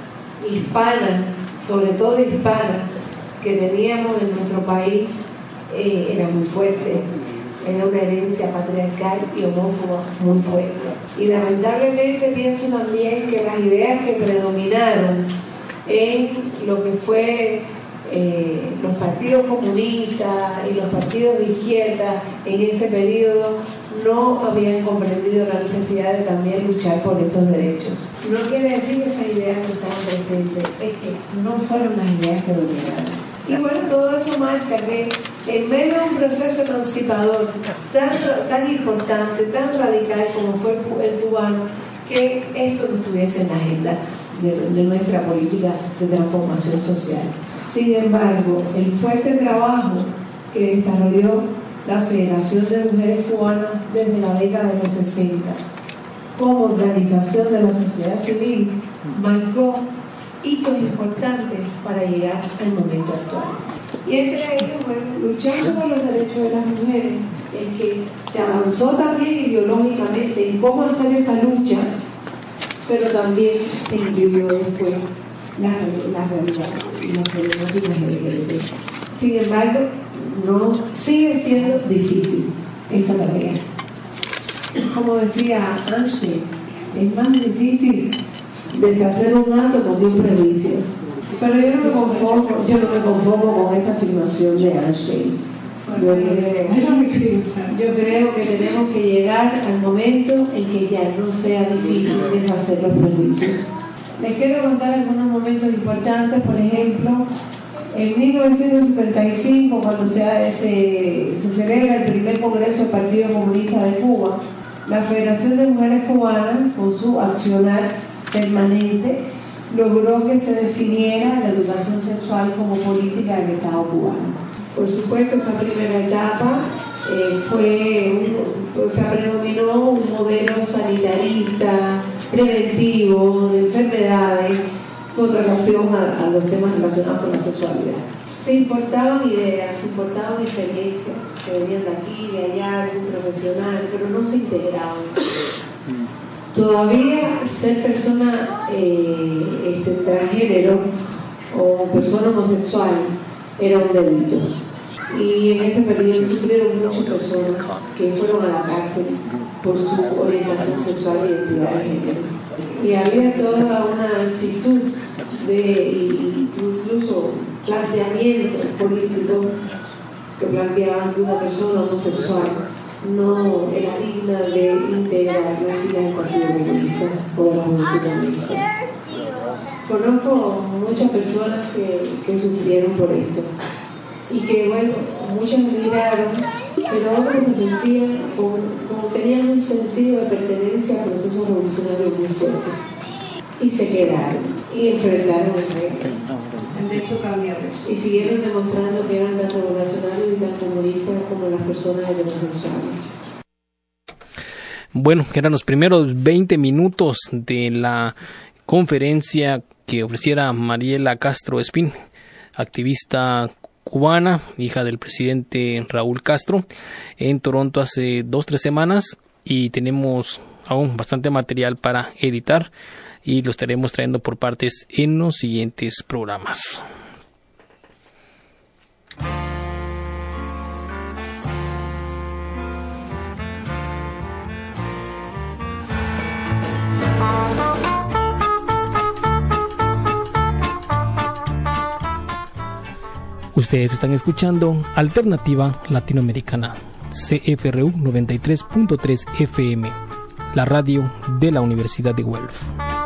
hispana, sobre todo hispana, que teníamos en nuestro país era muy fuerte. Era una herencia patriarcal y homófoba muy fuerte. Y lamentablemente pienso también que las ideas que predominaron en lo que fue los partidos comunistas y los partidos de izquierda en ese periodo no habían comprendido la necesidad de también luchar por estos derechos. No quiere decir que esas ideas no estaban presentes, es que no fueron las ideas que dominaron. Y bueno, todo eso marca que en medio de un proceso emancipador tan importante, tan radical como fue el cubano, que esto no estuviese en la agenda de nuestra política de transformación social. Sin embargo, el fuerte trabajo que desarrolló la Federación de Mujeres Cubanas desde la década de los 60 como organización de la sociedad civil marcó hitos importantes para llegar al momento actual. Y entre ellos, bueno, luchando por los derechos de las mujeres, es que se avanzó también ideológicamente en cómo hacer esta lucha, pero también se incluyó después la realidad y las problemáticas LGBT. Sin embargo, no sigue siendo difícil esta tarea. Como decía Einstein, es más difícil deshacer un átomo que un prejuicio. Pero yo no me conformo con esa afirmación de Einstein. Yo creo que tenemos que llegar al momento en que ya no sea difícil deshacer los prejuicios. Les quiero contar algunos momentos importantes. Por ejemplo, En 1975, cuando se celebra el primer Congreso del Partido Comunista de Cuba, la Federación de Mujeres Cubanas, con su accionar permanente, logró que se definiera la educación sexual como política del Estado cubano. Por supuesto, esa primera etapa se predominó un modelo sanitarista, preventivo, de enfermedades, con relación a los temas relacionados con la sexualidad. Se importaban ideas, se importaban experiencias que venían de aquí, de allá, algún profesional, pero no se integraban. Todavía ser persona transgénero o persona homosexual era un delito. Y en ese periodo sufrieron muchas personas que fueron a la cárcel por su orientación sexual e identidad de género. Y había toda una actitud incluso planteamientos políticos que planteaban que una persona homosexual no era digna de integrar las filas del Partido Comunista o de la Juventud Comunista. Conozco muchas personas que sufrieron por esto y que, bueno, muchos emigraron, pero otros se sentían como tenían un sentido de pertenencia a procesos revolucionarios muy fuertes y se quedaron y enfrentaron el régimen y siguieron demostrando que eran tan revolucionarios y tan comunistas como las personas heterosexuales. Bueno, eran los primeros 20 minutos de la conferencia que ofreciera Mariela Castro Espín, activista cubana, hija del presidente Raúl Castro, en Toronto hace 2-3 semanas, y tenemos aún bastante material para editar y lo estaremos trayendo por partes en los siguientes programas. Ustedes están escuchando Alternativa Latinoamericana, CFRU 93.3 FM, la radio de la Universidad de Guelph.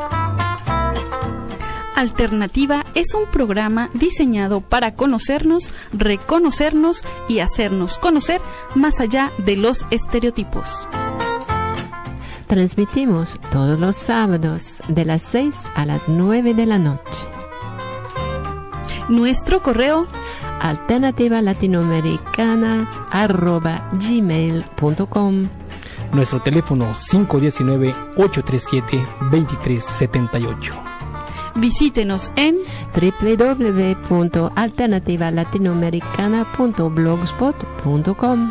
Alternativa es un programa diseñado para conocernos, reconocernos y hacernos conocer más allá de los estereotipos. Transmitimos todos los sábados de las 6 a las 9 de la noche. Nuestro correo alternativalatinoamericana@gmail.com. Nuestro teléfono 519-837-2378. Visítenos en www.alternativalatinoamericana.blogspot.com.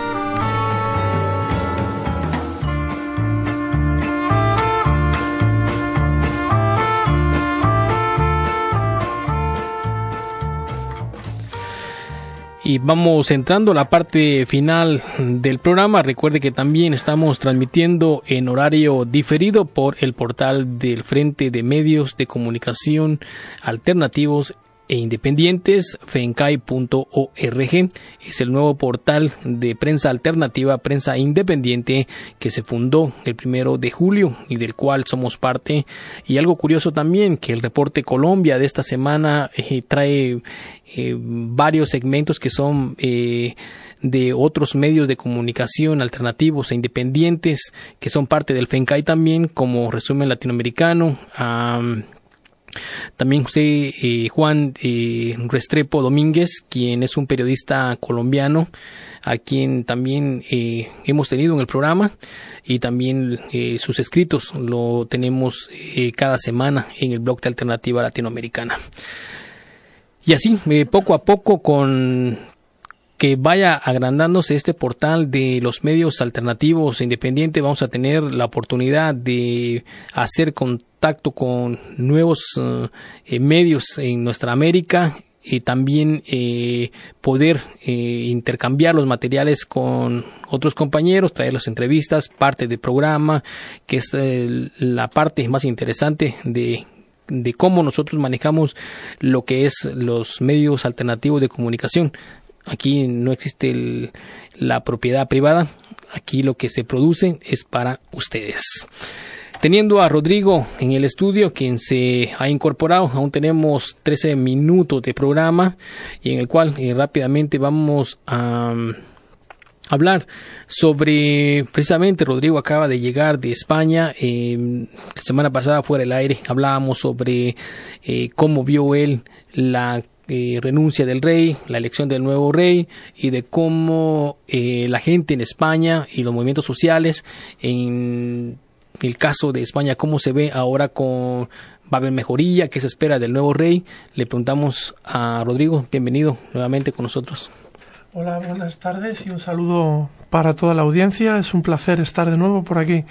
Y vamos entrando a la parte final del programa. Recuerde que también estamos transmitiendo en horario diferido por el portal del Frente de Medios de Comunicación Alternativos e Independientes, fencai.org. Es el nuevo portal de prensa alternativa, prensa independiente, que se fundó el 1 de julio y del cual somos parte. Y algo curioso también, que el reporte Colombia de esta semana trae varios segmentos que son de otros medios de comunicación alternativos e independientes que son parte del FENCAI también, como Resumen Latinoamericano, también Juan Restrepo Domínguez, quien es un periodista colombiano, a quien también hemos tenido en el programa, y también sus escritos lo tenemos cada semana en el blog de Alternativa Latinoamericana. Y así, poco a poco, con que vaya agrandándose este portal de los medios alternativos e independientes, vamos a tener la oportunidad de hacer contacto con nuevos medios en nuestra América, y también poder intercambiar los materiales con otros compañeros, traer las entrevistas, parte del programa, que es la parte más interesante de cómo nosotros manejamos lo que es los medios alternativos de comunicación. Aquí no existe la propiedad privada, aquí lo que se produce es para ustedes. Teniendo a Rodrigo en el estudio, quien se ha incorporado, aún tenemos 13 minutos de programa y en el cual rápidamente vamos a hablar sobre, precisamente Rodrigo acaba de llegar de España. La semana pasada fuera del aire hablábamos sobre cómo vio él la renuncia del rey, la elección del nuevo rey y de cómo la gente en España y los movimientos sociales en el caso de España, cómo se ve ahora va a haber mejoría, qué se espera del nuevo rey. Le preguntamos a Rodrigo, bienvenido nuevamente con nosotros. Hola, buenas tardes y un saludo para toda la audiencia. Es un placer estar de nuevo por aquí.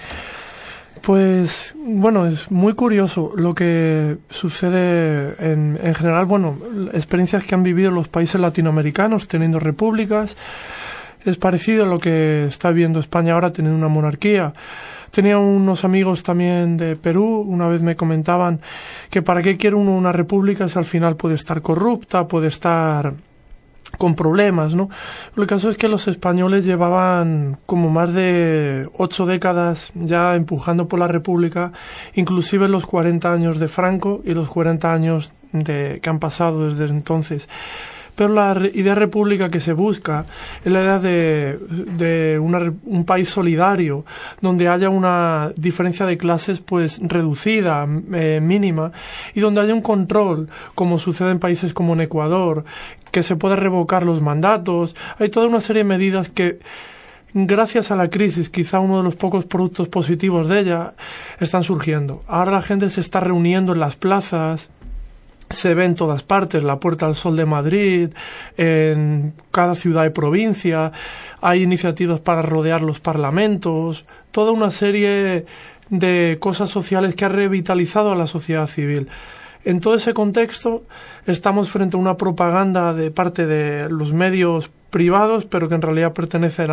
Pues bueno, es muy curioso lo que sucede en general, experiencias que han vivido los países latinoamericanos teniendo repúblicas. Es parecido a lo que está viviendo España ahora teniendo una monarquía. Tenía unos amigos también de Perú, una vez me comentaban que para qué quiere uno una república si al final puede estar corrupta, puede estar con problemas, ¿no? El caso es que los españoles llevaban como más de 8 décadas ya empujando por la república, inclusive los 40 años de Franco y los 40 años que han pasado desde entonces. Pero la idea república que se busca es la idea de un país solidario, donde haya una diferencia de clases pues reducida, mínima, y donde haya un control, como sucede en países como en Ecuador, que se pueda revocar los mandatos. Hay toda una serie de medidas que, gracias a la crisis, quizá uno de los pocos productos positivos de ella, están surgiendo. Ahora la gente se está reuniendo en las plazas, se ve en todas partes, la Puerta del Sol de Madrid, en cada ciudad y provincia, hay iniciativas para rodear los parlamentos, toda una serie de cosas sociales que ha revitalizado a la sociedad civil. En todo ese contexto estamos frente a una propaganda de parte de los medios privados, pero que en realidad pertenecen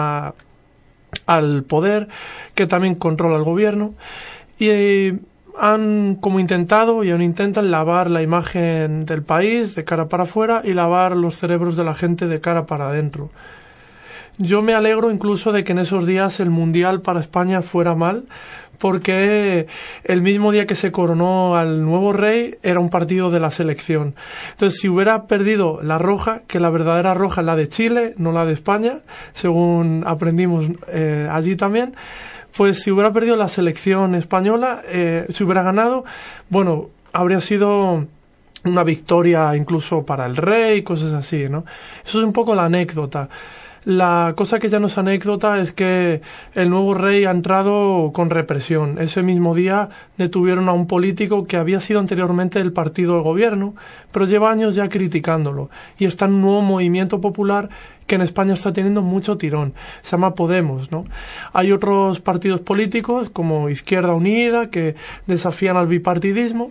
al poder, que también controla el gobierno, y han como intentado y aún intentan lavar la imagen del país de cara para afuera y lavar los cerebros de la gente de cara para adentro. Yo me alegro incluso de que en esos días el Mundial para España fuera mal, porque el mismo día que se coronó al nuevo rey era un partido de la selección. Entonces, si hubiera perdido la roja, que la verdadera roja es la de Chile, no la de España, según aprendimos allí también, pues si hubiera perdido la selección española, si hubiera ganado, bueno, habría sido una victoria incluso para el rey, cosas así, ¿no? Eso es un poco la anécdota. La cosa que ya no es anécdota es que el nuevo rey ha entrado con represión. Ese mismo día detuvieron a un político que había sido anteriormente del partido de gobierno, pero lleva años ya criticándolo. Y está en un nuevo movimiento popular que en España está teniendo mucho tirón. Se llama Podemos, ¿no? Hay otros partidos políticos como Izquierda Unida que desafían al bipartidismo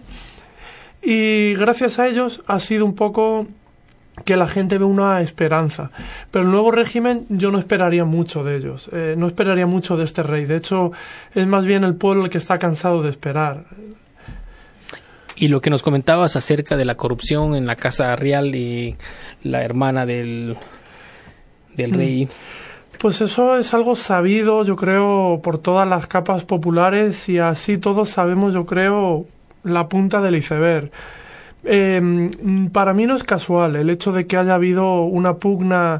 y gracias a ellos ha sido un poco que la gente ve una esperanza. Pero el nuevo régimen yo no esperaría mucho de ellos, no esperaría mucho de este rey. De hecho, es más bien el pueblo el que está cansado de esperar. Y lo que nos comentabas acerca de la corrupción en la Casa Real y la hermana del rey. Pues eso es algo sabido, yo creo, por todas las capas populares y así todos sabemos, yo creo, la punta del iceberg. Para mí no es casual el hecho de que haya habido una pugna,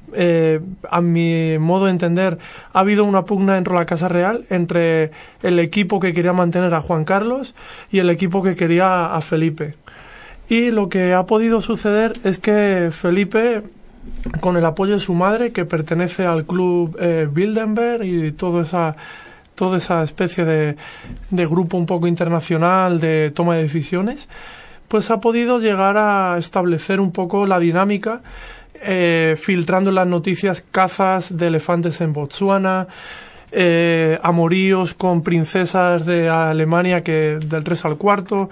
a mi modo de entender, ha habido una pugna dentro de la Casa Real entre el equipo que quería mantener a Juan Carlos y el equipo que quería a Felipe. Y lo que ha podido suceder es que Felipe, con el apoyo de su madre, que pertenece al club Bilderberg y toda esa especie de grupo un poco internacional de toma de decisiones, pues ha podido llegar a establecer un poco la dinámica, filtrando en las noticias cazas de elefantes en Botsuana, amoríos con princesas de Alemania del 3 al 4,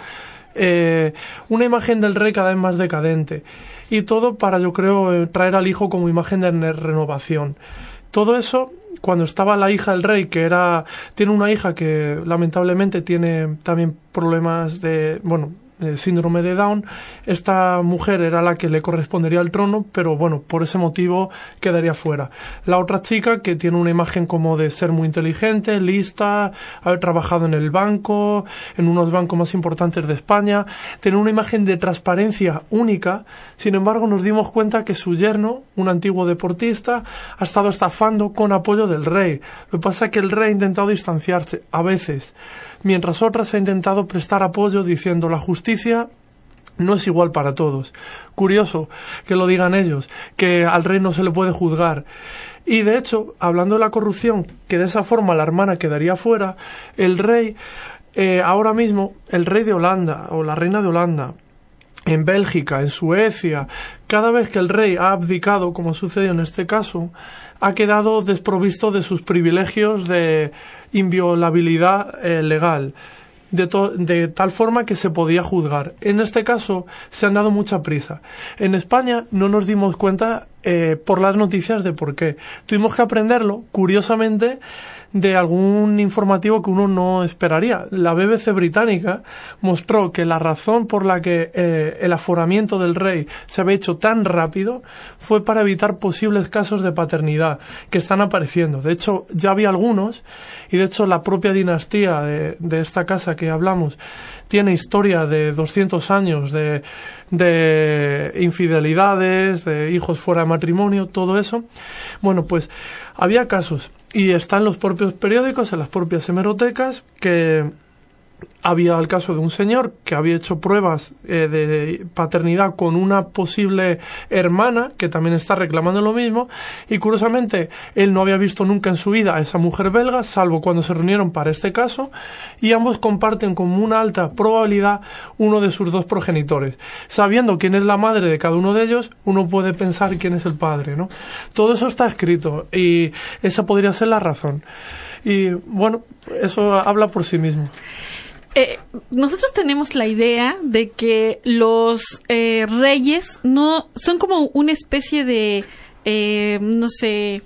una imagen del rey cada vez más decadente. Y todo para, yo creo, traer al hijo como imagen de renovación. Todo eso, cuando estaba la hija del rey, tiene una hija que lamentablemente tiene también problemas síndrome de Down, esta mujer era la que le correspondería al trono, pero bueno, por ese motivo quedaría fuera. La otra chica, que tiene una imagen como de ser muy inteligente, lista, haber trabajado en el banco, en unos bancos más importantes de España, tiene una imagen de transparencia única. Sin embargo, nos dimos cuenta que su yerno, un antiguo deportista, ha estado estafando con apoyo del rey. Lo que pasa es que el rey ha intentado distanciarse, a veces, mientras otras ha intentado prestar apoyo diciendo la justicia no es igual para todos. Curioso que lo digan ellos, que al rey no se le puede juzgar. Y de hecho, hablando de la corrupción, que de esa forma la hermana quedaría fuera, el rey, ahora mismo, el rey de Holanda o la reina de Holanda, en Bélgica, en Suecia, cada vez que el rey ha abdicado, como sucedió en este caso, ha quedado desprovisto de sus privilegios de inviolabilidad legal, de tal forma que se podía juzgar. En este caso se han dado mucha prisa. En España no nos dimos cuenta por las noticias de por qué. Tuvimos que aprenderlo, curiosamente, de algún informativo que uno no esperaría. La BBC británica mostró que la razón por la que el aforamiento del rey se había hecho tan rápido fue para evitar posibles casos de paternidad que están apareciendo. De hecho, ya había algunos, y de hecho la propia dinastía de esta casa que hablamos tiene historia de 200 años de infidelidades, de hijos fuera de matrimonio, todo eso. Bueno, pues había casos, y está en los propios periódicos, en las propias hemerotecas, que había el caso de un señor que había hecho pruebas de paternidad con una posible hermana que también está reclamando lo mismo, y curiosamente él no había visto nunca en su vida a esa mujer belga, salvo cuando se reunieron para este caso, y ambos comparten con una alta probabilidad uno de sus dos progenitores. Sabiendo quién es la madre de cada uno de ellos, uno puede pensar quién es el padre, ¿no? Todo eso está escrito y esa podría ser la razón. Y bueno, eso habla por sí mismo. Nosotros tenemos la idea de que los reyes no son como una especie de, no sé,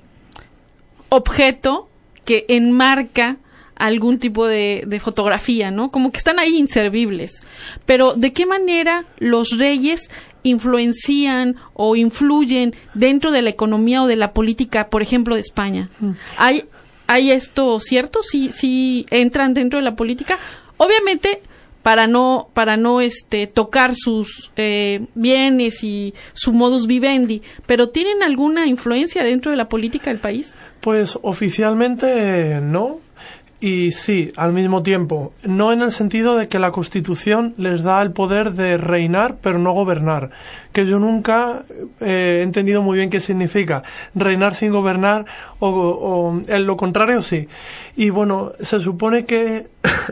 objeto que enmarca algún tipo de fotografía, ¿no? Como que están ahí inservibles. Pero ¿de qué manera los reyes influencian o influyen dentro de la economía o de la política, por ejemplo, de España? ¿Hay esto cierto? ¿Sí entran dentro de la política? Obviamente, para no tocar sus bienes y su modus vivendi, pero ¿tienen alguna influencia dentro de la política del país? Pues oficialmente no, y sí, al mismo tiempo. No en el sentido de que la Constitución les da el poder de reinar, pero no gobernar, que yo nunca he entendido muy bien qué significa reinar sin gobernar, o en lo contrario sí. Y bueno, se supone que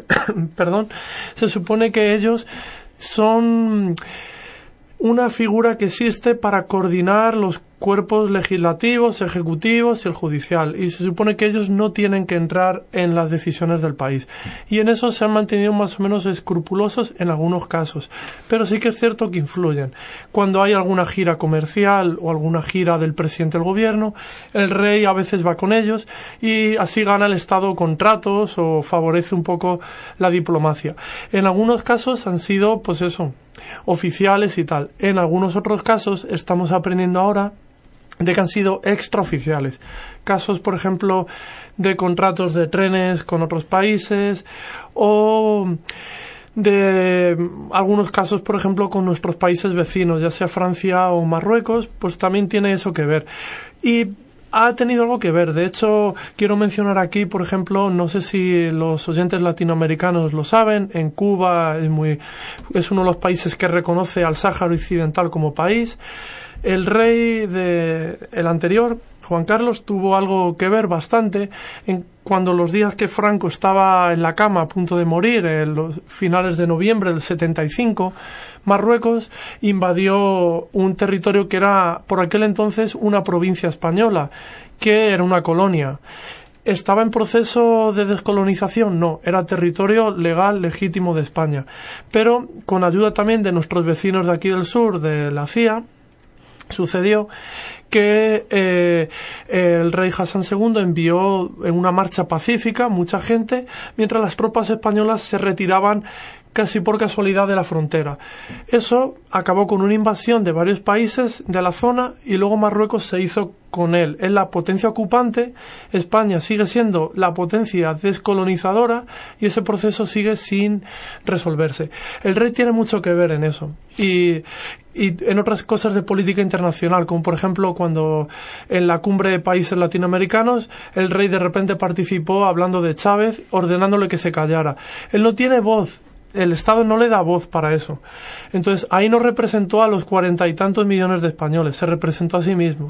se supone que ellos son una figura que existe para coordinar los cuerpos legislativos, ejecutivos y el judicial, y se supone que ellos no tienen que entrar en las decisiones del país, y en eso se han mantenido más o menos escrupulosos en algunos casos, pero sí que es cierto que influyen. Cuando hay alguna gira comercial o alguna gira del presidente del gobierno, el rey a veces va con ellos y así gana el Estado contratos o favorece un poco la diplomacia. En algunos casos han sido, pues eso, oficiales y tal. En algunos otros casos estamos aprendiendo ahora de que han sido extraoficiales. Casos, por ejemplo, de contratos de trenes con otros países, o de algunos casos, por ejemplo, con nuestros países vecinos, ya sea Francia o Marruecos, pues también tiene eso que ver. Y ha tenido algo que ver. De hecho, quiero mencionar aquí, por ejemplo, no sé si los oyentes latinoamericanos lo saben, en Cuba es uno de los países que reconoce al Sáhara Occidental como país. El rey el anterior, Juan Carlos, tuvo algo que ver bastante cuando los días que Franco estaba en la cama a punto de morir, en los finales de noviembre del 75, Marruecos invadió un territorio que era por aquel entonces una provincia española, que era una colonia. ¿Estaba en proceso de descolonización? No, era territorio legal, legítimo de España. Pero con ayuda también de nuestros vecinos de aquí del sur, de la CIA, sucedió que el rey Hassan II envió en una marcha pacífica mucha gente, mientras las tropas españolas se retiraban casi por casualidad de la frontera. Eso acabó con una invasión de varios países de la zona y luego Marruecos se hizo con él. Es la potencia ocupante, España sigue siendo la potencia descolonizadora y ese proceso sigue sin resolverse. El rey tiene mucho que ver en eso y en otras cosas de política internacional, como por ejemplo cuando en la cumbre de países latinoamericanos el rey de repente participó hablando de Chávez, ordenándole que se callara. Él no tiene voz. El Estado no le da voz para eso. Entonces, ahí no representó a los 40 y tantos millones de españoles, se representó a sí mismo.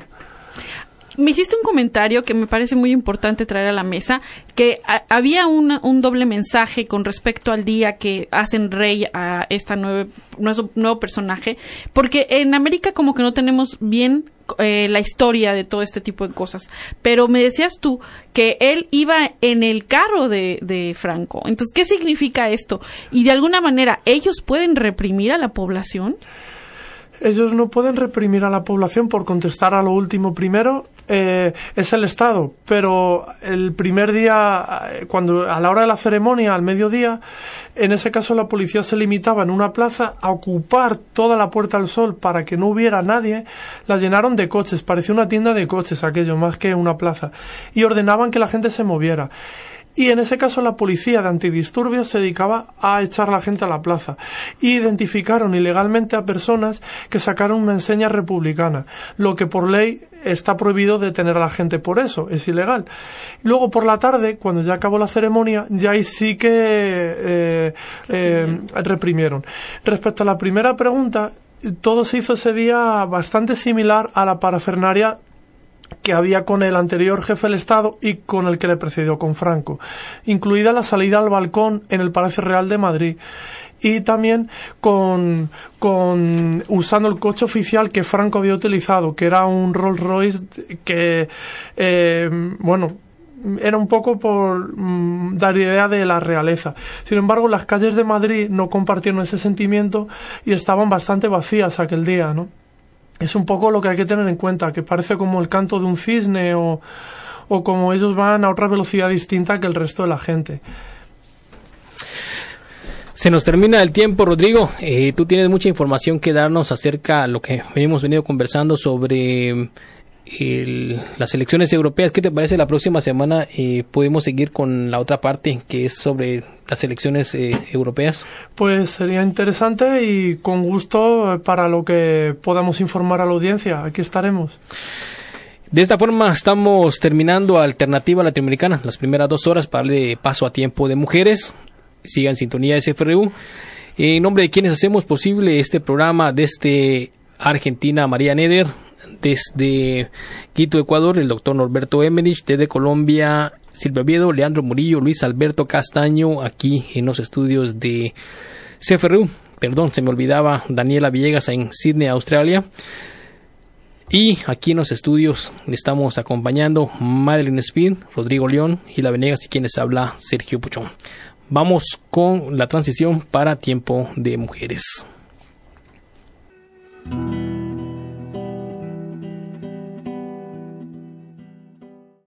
Me hiciste un comentario que me parece muy importante traer a la mesa, que había un doble mensaje con respecto al día que hacen rey a esta nuevo personaje, porque en América como que no tenemos bien la historia de todo este tipo de cosas, pero me decías tú que él iba en el carro de Franco. Entonces, ¿qué significa esto? Y de alguna manera, ¿ellos pueden reprimir a la población? Ellos no pueden reprimir a la población, por contestar a lo último primero. Es el Estado, pero el primer día, cuando a la hora de la ceremonia, al mediodía, en ese caso la policía se limitaba en una plaza a ocupar toda la Puerta del Sol para que no hubiera nadie. La llenaron de coches, parecía una tienda de coches aquello, más que una plaza, y ordenaban que la gente se moviera. Y en ese caso la policía de antidisturbios se dedicaba a echar a la gente a la plaza. Y identificaron ilegalmente a personas que sacaron una enseña republicana, lo que por ley está prohibido detener a la gente por eso, es ilegal. Luego por la tarde, cuando ya acabó la ceremonia, ya ahí sí que reprimieron. Respecto a la primera pregunta, todo se hizo ese día bastante similar a la parafernaria que había con el anterior jefe del Estado y con el que le precedió, con Franco, incluida la salida al balcón en el Palacio Real de Madrid, y también con usando el coche oficial que Franco había utilizado, que era un Rolls Royce que era un poco por dar idea de la realeza. Sin embargo, las calles de Madrid no compartieron ese sentimiento y estaban bastante vacías aquel día, ¿no? Es un poco lo que hay que tener en cuenta, que parece como el canto de un cisne o como ellos van a otra velocidad distinta que el resto de la gente. Se nos termina el tiempo, Rodrigo. Tú tienes mucha información que darnos acerca de lo que hemos venido conversando sobre las elecciones europeas. ¿Qué te parece? La próxima semana podemos seguir con la otra parte, que es sobre las elecciones europeas. Pues sería interesante y con gusto para lo que podamos informar a la audiencia. Aquí estaremos. De esta forma estamos terminando Alternativa Latinoamericana, las primeras 2 horas para darle paso a Tiempo de Mujeres. Sigan sintonía de CFRU. En nombre de quienes hacemos posible este programa, desde Argentina, María Neder, desde Quito, Ecuador, el doctor Norberto Emerich, desde Colombia, Silvia Oviedo, Leandro Murillo, Luis Alberto Castaño, aquí en los estudios de CFRU. Perdón, se me olvidaba, Daniela Villegas en Sydney, Australia. Y aquí en los estudios le estamos acompañando Madeline Speed, Rodrigo León, Gila Venegas y quienes habla Sergio Puchón. Vamos con la transición para Tiempo de Mujeres.